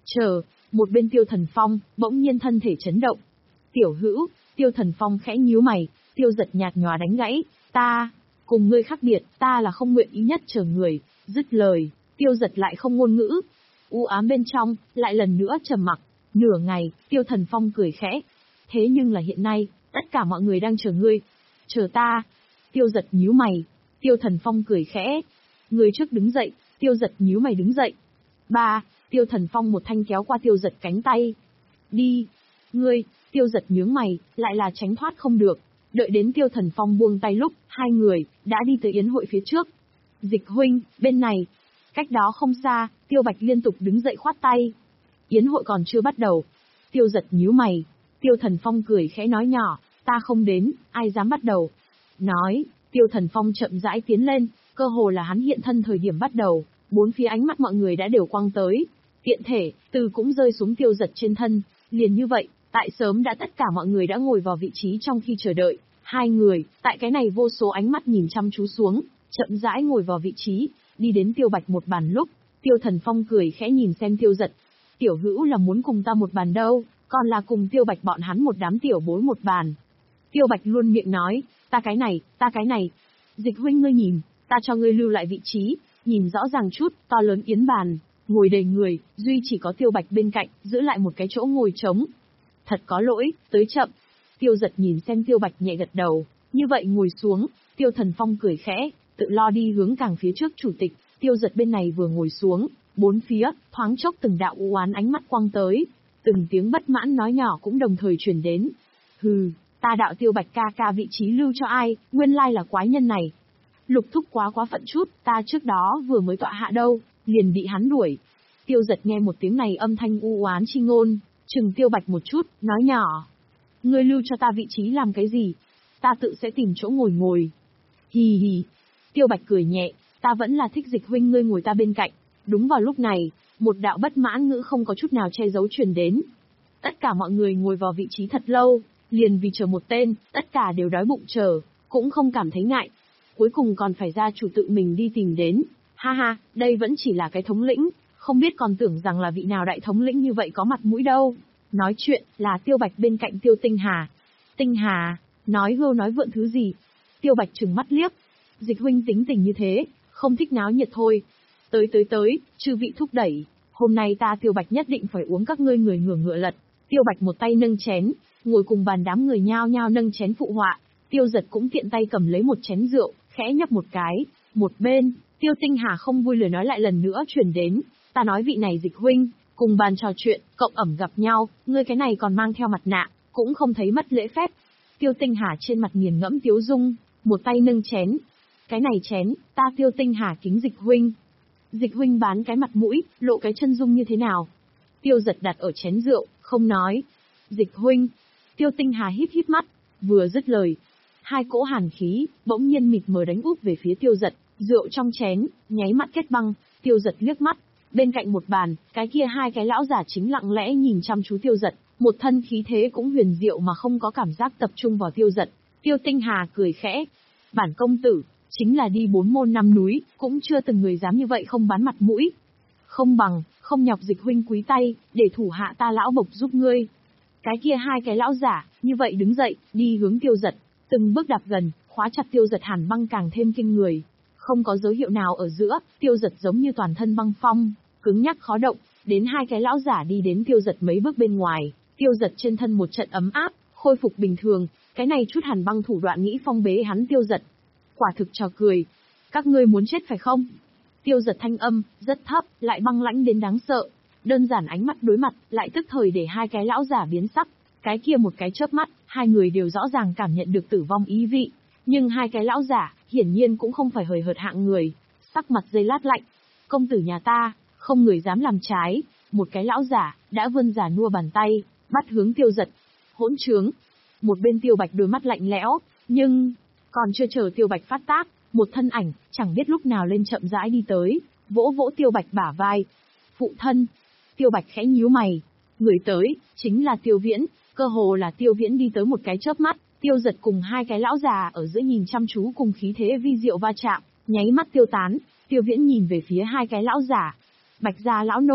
Chờ, một bên Tiêu Thần Phong, bỗng nhiên thân thể chấn động. Tiểu hữu, Tiêu Thần Phong khẽ nhíu mày, Tiêu Giật nhạt nhòa đánh gãy, ta, cùng ngươi khác biệt, ta là không nguyện ý nhất chờ người, dứt lời, Tiêu Giật lại không ngôn ngữ. U ám bên trong, lại lần nữa trầm mặc, nửa ngày, Tiêu Thần Phong cười khẽ. Thế nhưng là hiện nay, tất cả mọi người đang chờ ngươi. Chờ ta. Tiêu Giật nhíu mày, Tiêu Thần Phong cười khẽ. Người trước đứng dậy, Tiêu Giật nhíu mày đứng dậy. Ba, Tiêu Thần Phong một thanh kéo qua Tiêu Giật cánh tay. Đi. Ngươi, Tiêu Giật nhướng mày, lại là tránh thoát không được. Đợi đến Tiêu Thần Phong buông tay lúc, hai người, đã đi tới yến hội phía trước. Dịch huynh, bên này. Cách đó không xa, Tiêu Bạch liên tục đứng dậy khoát tay. Yến hội còn chưa bắt đầu. Tiêu Giật nhíu mày. Tiêu Thần Phong cười khẽ nói nhỏ, ta không đến, ai dám bắt đầu. Nói, Tiêu Thần Phong chậm rãi tiến lên, cơ hồ là hắn hiện thân thời điểm bắt đầu, bốn phía ánh mắt mọi người đã đều quăng tới. Tiện thể, từ cũng rơi xuống Tiêu Giật trên thân, liền như vậy, tại sớm đã tất cả mọi người đã ngồi vào vị trí trong khi chờ đợi. Hai người, tại cái này vô số ánh mắt nhìn chăm chú xuống, chậm rãi ngồi vào vị trí, đi đến Tiêu Bạch một bàn lúc, Tiêu Thần Phong cười khẽ nhìn xem Tiêu Giật. Tiểu hữu là muốn cùng ta một bàn đâu, còn là cùng Tiêu Bạch bọn hắn một đám tiểu bối một bàn. Tiêu Bạch luôn miệng nói, ta cái này, ta cái này. Dịch huynh ngươi nhìn, ta cho ngươi lưu lại vị trí, nhìn rõ ràng chút, to lớn yến bàn, ngồi đầy người, duy chỉ có Tiêu Bạch bên cạnh, giữ lại một cái chỗ ngồi trống. Thật có lỗi, tới chậm. Tiêu Giật nhìn xem Tiêu Bạch nhẹ gật đầu, như vậy ngồi xuống, Tiêu Thần Phong cười khẽ, tự lo đi hướng càng phía trước chủ tịch. Tiêu Giật bên này vừa ngồi xuống, bốn phía, thoáng chốc từng đạo u oán ánh mắt quăng tới, từng tiếng bất mãn nói nhỏ cũng đồng thời truyền đến. Hừ, ta đạo Tiêu Bạch ca ca vị trí lưu cho ai, nguyên lai là quái nhân này. Lục thúc quá quá phận chút, ta trước đó vừa mới tọa hạ đâu, liền bị hắn đuổi. Tiêu Giật nghe một tiếng này âm thanh u oán chi ngôn, chừng Tiêu Bạch một chút, nói nhỏ. Ngươi lưu cho ta vị trí làm cái gì? Ta tự sẽ tìm chỗ ngồi ngồi. Hì hì. Tiêu Bạch cười nhẹ, ta vẫn là thích Dịch huynh ngươi ngồi ta bên cạnh. Đúng vào lúc này, một đạo bất mãn ngữ không có chút nào che giấu truyền đến. Tất cả mọi người ngồi vào vị trí thật lâu, liền vì chờ một tên, tất cả đều đói bụng chờ, cũng không cảm thấy ngại. Cuối cùng còn phải ra chủ tự mình đi tìm đến. Ha ha, đây vẫn chỉ là cái thống lĩnh, không biết còn tưởng rằng là vị nào đại thống lĩnh như vậy có mặt mũi đâu. Nói chuyện, là Tiêu Bạch bên cạnh Tiêu Tinh Hà. Tinh Hà, nói hưu nói vượn thứ gì? Tiêu Bạch trừng mắt liếc. Dịch huynh tính tình như thế, không thích náo nhiệt thôi. Tới tới tới, chư vị thúc đẩy, hôm nay ta Tiêu Bạch nhất định phải uống các ngươi người ngửa ngựa lật. Tiêu Bạch một tay nâng chén, ngồi cùng bàn đám người nhao nhao nâng chén phụ họa. Tiêu Giật cũng tiện tay cầm lấy một chén rượu, khẽ nhấp một cái. Một bên, Tiêu Tinh Hà không vui lời nói lại lần nữa truyền đến. Ta nói vị này Dịch huynh, cùng bàn trò chuyện, cộng ẩm gặp nhau, ngươi cái này còn mang theo mặt nạ, cũng không thấy mất lễ phép. Tiêu Tinh Hà trên mặt nghiền ngẫm tiếu dung, một tay nâng chén. Cái này chén, ta Tiêu Tinh Hà kính Dịch huynh. Dịch huynh bán cái mặt mũi, lộ cái chân dung như thế nào? Tiêu Giật đặt ở chén rượu, không nói. Dịch huynh. Tiêu Tinh Hà híp híp mắt, vừa dứt lời. Hai cỗ hàn khí, bỗng nhiên mịt mờ đánh úp về phía Tiêu Giật, rượu trong chén, nháy mắt kết băng. Tiêu Giật liếc mắt, bên cạnh một bàn, cái kia hai cái lão giả chính lặng lẽ nhìn chăm chú Tiêu Giật, một thân khí thế cũng huyền diệu mà không có cảm giác tập trung vào Tiêu Giật. Tiêu Tinh Hà cười khẽ. Bản công tử, chính là đi bốn môn năm núi, cũng chưa từng người dám như vậy không bán mặt mũi. Không bằng, không nhọc Dịch huynh quý tay, để thủ hạ ta lão bộc giúp ngươi. Cái kia hai cái lão giả, như vậy đứng dậy, đi hướng Tiêu Giật, từng bước đạp gần, khóa chặt Tiêu Giật. Hàn băng càng thêm kinh người. Không có dấu hiệu nào ở giữa, Tiêu Giật giống như toàn thân băng phong, cứng nhắc khó động, đến hai cái lão giả đi đến Tiêu Giật mấy bước bên ngoài, Tiêu Giật trên thân một trận ấm áp, khôi phục bình thường, cái này chút hàn băng thủ đoạn nghĩ phong bế hắn Tiêu Giật. Quả thực trò cười. Các ngươi muốn chết phải không? Tiêu Giật thanh âm, rất thấp, lại băng lãnh đến đáng sợ. Đơn giản ánh mắt đối mặt, lại tức thời để hai cái lão giả biến sắc. Cái kia một cái chớp mắt, hai người đều rõ ràng cảm nhận được tử vong ý vị. Nhưng hai cái lão giả, hiển nhiên cũng không phải hời hợt hạng người. Sắc mặt dây lát lạnh. Công tử nhà ta, không người dám làm trái. Một cái lão giả, đã vươn giả nua bàn tay, bắt hướng Tiêu Giật. Hỗn trướng. Một bên Tiêu Bạch đôi mắt lạnh lẽo, nhưng... Còn chưa chờ Tiêu Bạch phát tác, một thân ảnh, chẳng biết lúc nào lên chậm rãi đi tới, vỗ vỗ Tiêu Bạch bả vai. Phụ thân. Tiêu Bạch khẽ nhíu mày. Người tới, chính là Tiêu Viễn, cơ hồ là Tiêu Viễn đi tới một cái chớp mắt, Tiêu Giật cùng hai cái lão già ở giữa nhìn chăm chú cùng khí thế vi diệu va chạm, nháy mắt tiêu tán, Tiêu Viễn nhìn về phía hai cái lão già. Bạch gia lão nô,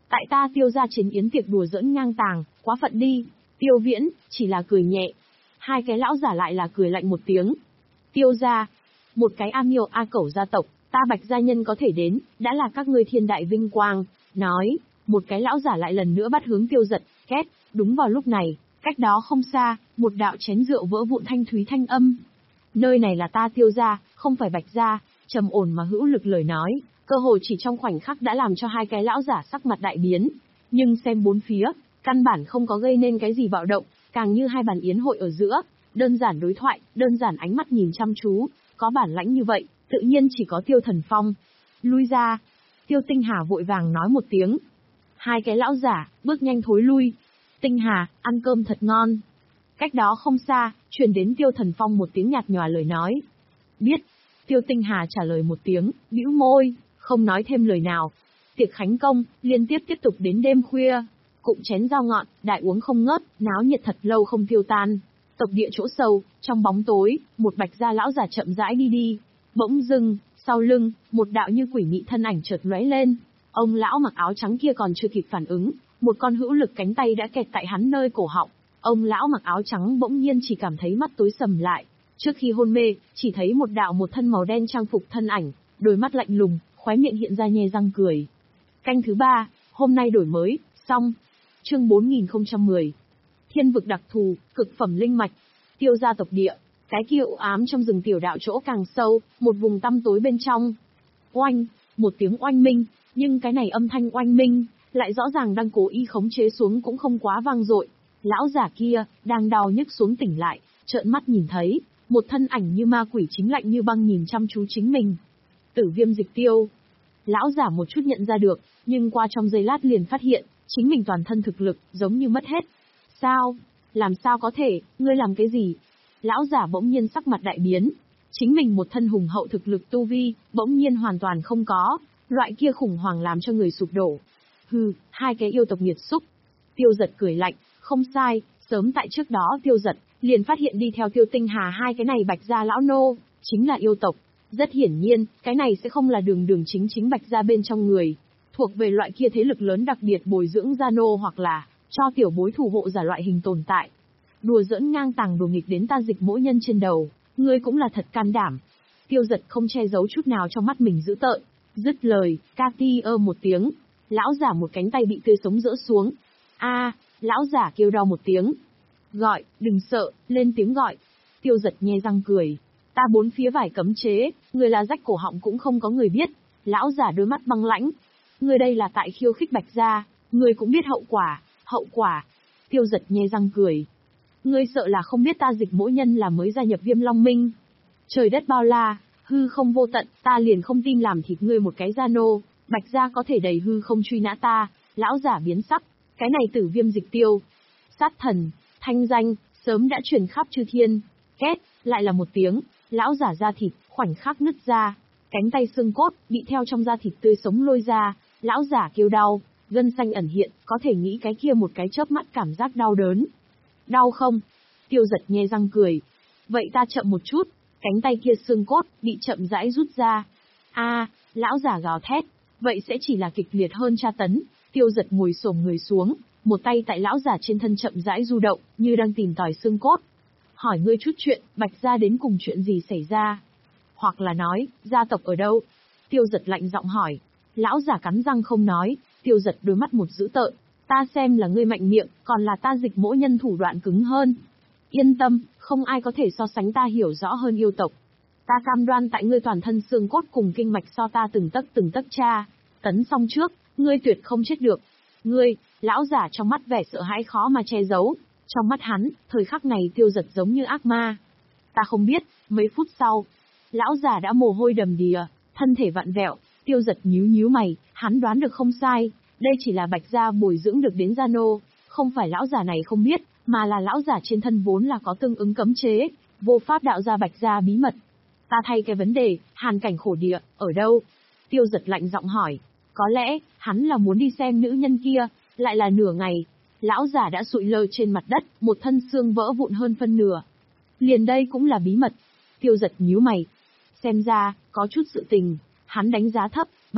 Tại ta Tiêu gia trên yến tiệc đùa giỡn ngang tàng, quá phận đi. Tiêu Viễn, chỉ là cười nhẹ. Hai cái lão giả lại là cười lạnh một tiếng. Tiêu gia, một cái A Miêu A Cẩu gia tộc, ta Bạch gia nhân có thể đến, đã là các ngươi thiên đại vinh quang. Nói, một cái lão giả lại lần nữa bắt hướng Tiêu Giật, két, đúng vào lúc này, cách đó không xa, một đạo chén rượu vỡ vụn thanh thúy thanh âm. Nơi này là ta Tiêu gia, không phải Bạch gia, trầm ổn mà hữu lực lời nói, cơ hồ chỉ trong khoảnh khắc đã làm cho hai cái lão giả sắc mặt đại biến. Nhưng xem bốn phía, căn bản không có gây nên cái gì bạo động, càng như hai bàn yến hội ở giữa, đơn giản đối thoại, đơn giản ánh mắt nhìn chăm chú, có bản lãnh như vậy, tự nhiên chỉ có Tiêu Thần Phong. Lui ra. Tiêu Tinh Hà vội vàng nói một tiếng. Hai cái lão giả, bước nhanh thối lui. Tinh Hà, ăn cơm thật ngon. Cách đó không xa, truyền đến Tiêu Thần Phong một tiếng nhạt nhòa lời nói. Biết. Tiêu Tinh Hà trả lời một tiếng, bĩu môi, không nói thêm lời nào. Tiệc khánh công, liên tiếp tiếp tục đến đêm khuya. Cụm chén dao ngọn, đại uống không ngớt, náo nhiệt thật lâu không tiêu tan. Tộc địa chỗ sâu, trong bóng tối, một Bạch gia lão giả chậm rãi đi đi. Bỗng dưng, sau lưng, một đạo như quỷ mị thân ảnh chợt lóe lên. Ông lão mặc áo trắng kia còn chưa kịp phản ứng, một con hữu lực cánh tay đã kẹt tại hắn nơi cổ họng. Ông lão mặc áo trắng bỗng nhiên chỉ cảm thấy mắt tối sầm lại. Trước khi hôn mê, chỉ thấy một đạo một thân màu đen trang phục thân ảnh, đôi mắt lạnh lùng, khóe miệng hiện ra nhe răng cười. Canh thứ ba, hôm nay đổi mới, xong. Chương bốn nghìn không trăm mười. Thiên vực đặc thù, cực phẩm linh mạch. Tiêu gia tộc địa, cái kia u ám trong rừng tiểu đạo chỗ càng sâu, một vùng tăm tối bên trong. Oanh, một tiếng oanh minh, nhưng cái này âm thanh oanh minh, lại rõ ràng đang cố ý khống chế xuống cũng không quá vang dội. Lão giả kia, đang đau nhức xuống tỉnh lại, trợn mắt nhìn thấy, một thân ảnh như ma quỷ chính lạnh như băng nhìn chăm chú chính mình. Tử Viêm Dịch Tiêu. Lão giả một chút nhận ra được, nhưng qua trong giây lát liền phát hiện, chính mình toàn thân thực lực, giống như mất hết. Sao? Làm sao có thể, ngươi làm cái gì? Lão giả bỗng nhiên sắc mặt đại biến. Chính mình một thân hùng hậu thực lực tu vi, bỗng nhiên hoàn toàn không có, loại kia khủng hoảng làm cho người sụp đổ. Hừ, hai cái yêu tộc nghiệt xúc. Tiêu Giật cười lạnh, không sai, sớm tại trước đó Tiêu Giật, liền phát hiện đi theo Tiêu Tinh Hà hai cái này Bạch gia lão nô, chính là yêu tộc. Rất hiển nhiên, cái này sẽ không là đường đường chính chính Bạch gia bên trong người, thuộc về loại kia thế lực lớn đặc biệt bồi dưỡng gia nô hoặc là cho tiểu bối thủ hộ giả loại hình tồn tại. Đùa giỡn ngang tàng đùa nghịch đến ta Dịch Mỗ Nhân trên đầu, ngươi cũng là thật can đảm. Tiêu Giật không che giấu chút nào trong mắt mình dữ tợn, dứt lời, ca ti ơ một tiếng, lão giả một cánh tay bị tươi sống rỡ xuống. A, lão giả kêu đau một tiếng. Gọi, đừng sợ, lên tiếng gọi. Tiêu Giật nhe răng cười. Ta bốn phía vải cấm chế, người là rách cổ họng cũng không có người biết. Lão giả đôi mắt băng lãnh. Người đây là tại khiêu khích Bạch gia, người cũng biết hậu quả, hậu quả. Tiêu Giật nhe răng cười. Ngươi sợ là không biết ta Dịch Mỗ Nhân là mới gia nhập Viêm Long Minh. Trời đất bao la, hư không vô tận, ta liền không tin làm thịt ngươi một cái gia nô, Bạch gia có thể đầy hư không truy nã ta. Lão giả biến sắc, cái này Tử Viêm Dịch Tiêu, sát thần, thanh danh, sớm đã truyền khắp chư thiên. Két, lại là một tiếng, lão giả da thịt, khoảnh khắc nứt ra, cánh tay xương cốt, bị theo trong da thịt tươi sống lôi ra, lão giả kêu đau, gân xanh ẩn hiện, có thể nghĩ cái kia một cái chớp mắt cảm giác đau đớn. Đau không? Tiêu Giật nhe răng cười. Vậy ta chậm một chút, cánh tay kia xương cốt, bị chậm rãi rút ra. A, lão giả gào thét, vậy sẽ chỉ là kịch liệt hơn tra tấn. Tiêu Giật ngồi xổm người xuống, một tay tại lão giả trên thân chậm rãi du động, như đang tìm tòi xương cốt. Hỏi ngươi chút chuyện, Bạch gia đến cùng chuyện gì xảy ra? Hoặc là nói, gia tộc ở đâu? Tiêu Giật lạnh giọng hỏi. Lão giả cắn răng không nói, Tiêu Giật đôi mắt một dữ tợn. Ta xem là ngươi mạnh miệng, còn là ta Dịch Mỗ Nhân thủ đoạn cứng hơn. Yên tâm, không ai có thể so sánh ta hiểu rõ hơn yêu tộc. Ta cam đoan tại ngươi toàn thân xương cốt cùng kinh mạch so ta từng tấc từng tấc tra, tấn xong trước, ngươi tuyệt không chết được. Ngươi, lão giả trong mắt vẻ sợ hãi khó mà che giấu. Trong mắt hắn, thời khắc này Tiêu Giật giống như ác ma. Ta không biết, mấy phút sau, lão giả đã mồ hôi đầm đìa, thân thể vặn vẹo. Tiêu Giật nhíu nhíu mày, hắn đoán được không sai, đây chỉ là Bạch gia bồi dưỡng được đến gia nô, không phải lão giả này không biết, mà là lão giả trên thân vốn là có tương ứng cấm chế, vô pháp đạo ra Bạch gia bí mật. Ta thay cái vấn đề, hàn cảnh khổ địa, ở đâu? Tiêu Giật lạnh giọng hỏi. Có lẽ, hắn là muốn đi xem nữ nhân kia, lại là nửa ngày. Lão giả đã sụi lơ trên mặt đất, một thân xương vỡ vụn hơn phân nửa. Liền đây cũng là bí mật. Tiêu Giật nhíu mày. Xem ra, có chút sự tình, hắn đánh giá thấp, bành,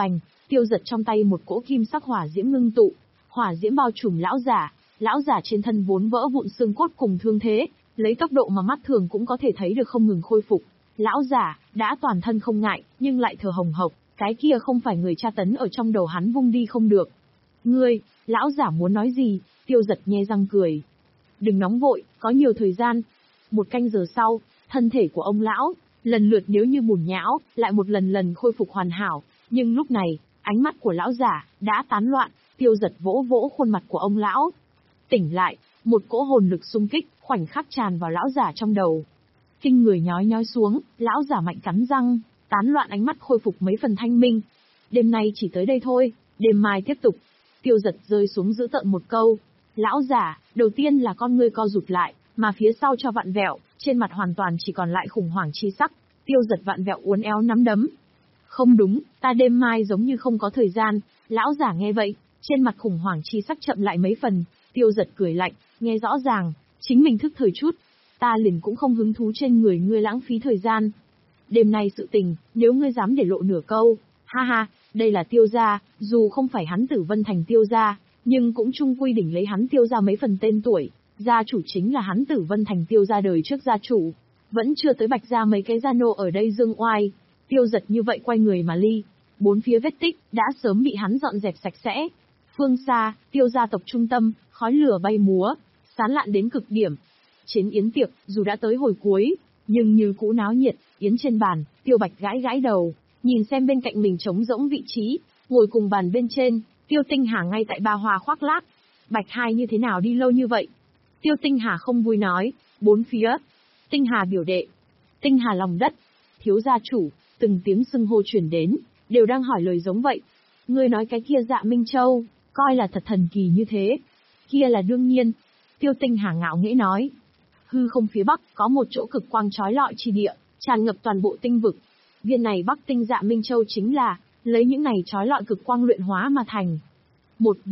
Tiêu Giật trong tay một cỗ kim sắc hỏa diễm ngưng tụ, hỏa diễm bao trùm lão giả, lão giả trên thân vốn vỡ vụn xương cốt cùng thương thế, lấy tốc độ mà mắt thường cũng có thể thấy được không ngừng khôi phục. Lão giả đã toàn thân không ngại, nhưng lại thở hồng hộc, cái kia không phải người tra tấn ở trong đầu hắn vung đi không được. Ngươi, lão giả muốn nói gì? Tiêu Giật nhe răng cười. Đừng nóng vội, có nhiều thời gian. Một canh giờ sau, thân thể của ông lão lần lượt nếu như bùn nhão, lại một lần lần khôi phục hoàn hảo, nhưng lúc này, ánh mắt của lão giả đã tán loạn. Tiêu Giật vỗ vỗ khuôn mặt của ông lão. Tỉnh lại, một cỗ hồn lực xung kích khoảnh khắc tràn vào lão giả trong đầu. Kinh người nhói nhói xuống, lão giả mạnh cắn răng, tán loạn ánh mắt khôi phục mấy phần thanh minh. Đêm nay chỉ tới đây thôi, đêm mai tiếp tục. Tiêu Giật rơi xuống giữ tợn một câu. Lão giả, đầu tiên là con ngươi co rụt lại, mà phía sau cho vặn vẹo, trên mặt hoàn toàn chỉ còn lại khủng hoảng chi sắc. Tiêu Giật vặn vẹo uốn éo nắm đấm. Không đúng, ta đêm mai giống như không có thời gian. Lão giả nghe vậy, trên mặt khủng hoảng chi sắc chậm lại mấy phần. Tiêu Giật cười lạnh, nghe rõ ràng, chính mình thức thời chút. Ta liền cũng không hứng thú trên người ngươi lãng phí thời gian. Đêm nay sự tình, nếu ngươi dám để lộ nửa câu, ha ha, đây là Tiêu gia, dù không phải hắn Tử Vân Thành Tiêu gia, nhưng cũng chung quy đỉnh lấy hắn Tiêu gia mấy phần tên tuổi, gia chủ chính là hắn Tử Vân Thành Tiêu gia đời trước gia chủ, vẫn chưa tới Bạch gia mấy cái gia nô ở đây dương oai. Tiêu Giật như vậy quay người mà ly, bốn phía vết tích đã sớm bị hắn dọn dẹp sạch sẽ. Phương xa, Tiêu gia tộc trung tâm, khói lửa bay múa, sán lạn đến cực điểm. Trên yến tiệc, dù đã tới hồi cuối, nhưng như cũ náo nhiệt, yến trên bàn, Tiêu Bạch gãi gãi đầu, nhìn xem bên cạnh mình trống rỗng vị trí, ngồi cùng bàn bên trên, Tiêu Tinh Hà ngay tại ba hoa khoác lác. Bạch hai như thế nào đi lâu như vậy? Tiêu Tinh Hà không vui nói, bốn phía. Tinh Hà biểu đệ, Tinh Hà lòng đất, thiếu gia chủ, từng tiếng xưng hô chuyển đến, đều đang hỏi lời giống vậy. Ngươi nói cái kia Dạ Minh Châu, coi là thật thần kỳ như thế. Kia là đương nhiên. Tiêu Tinh Hà ngạo nghễ nói. Hư không phía bắc có một chỗ cực quang chói lọi chi địa, tràn ngập toàn bộ tinh vực. Viên này Bắc Tinh Dạ Minh Châu chính là lấy những này chói lọi cực quang luyện hóa mà thành. Một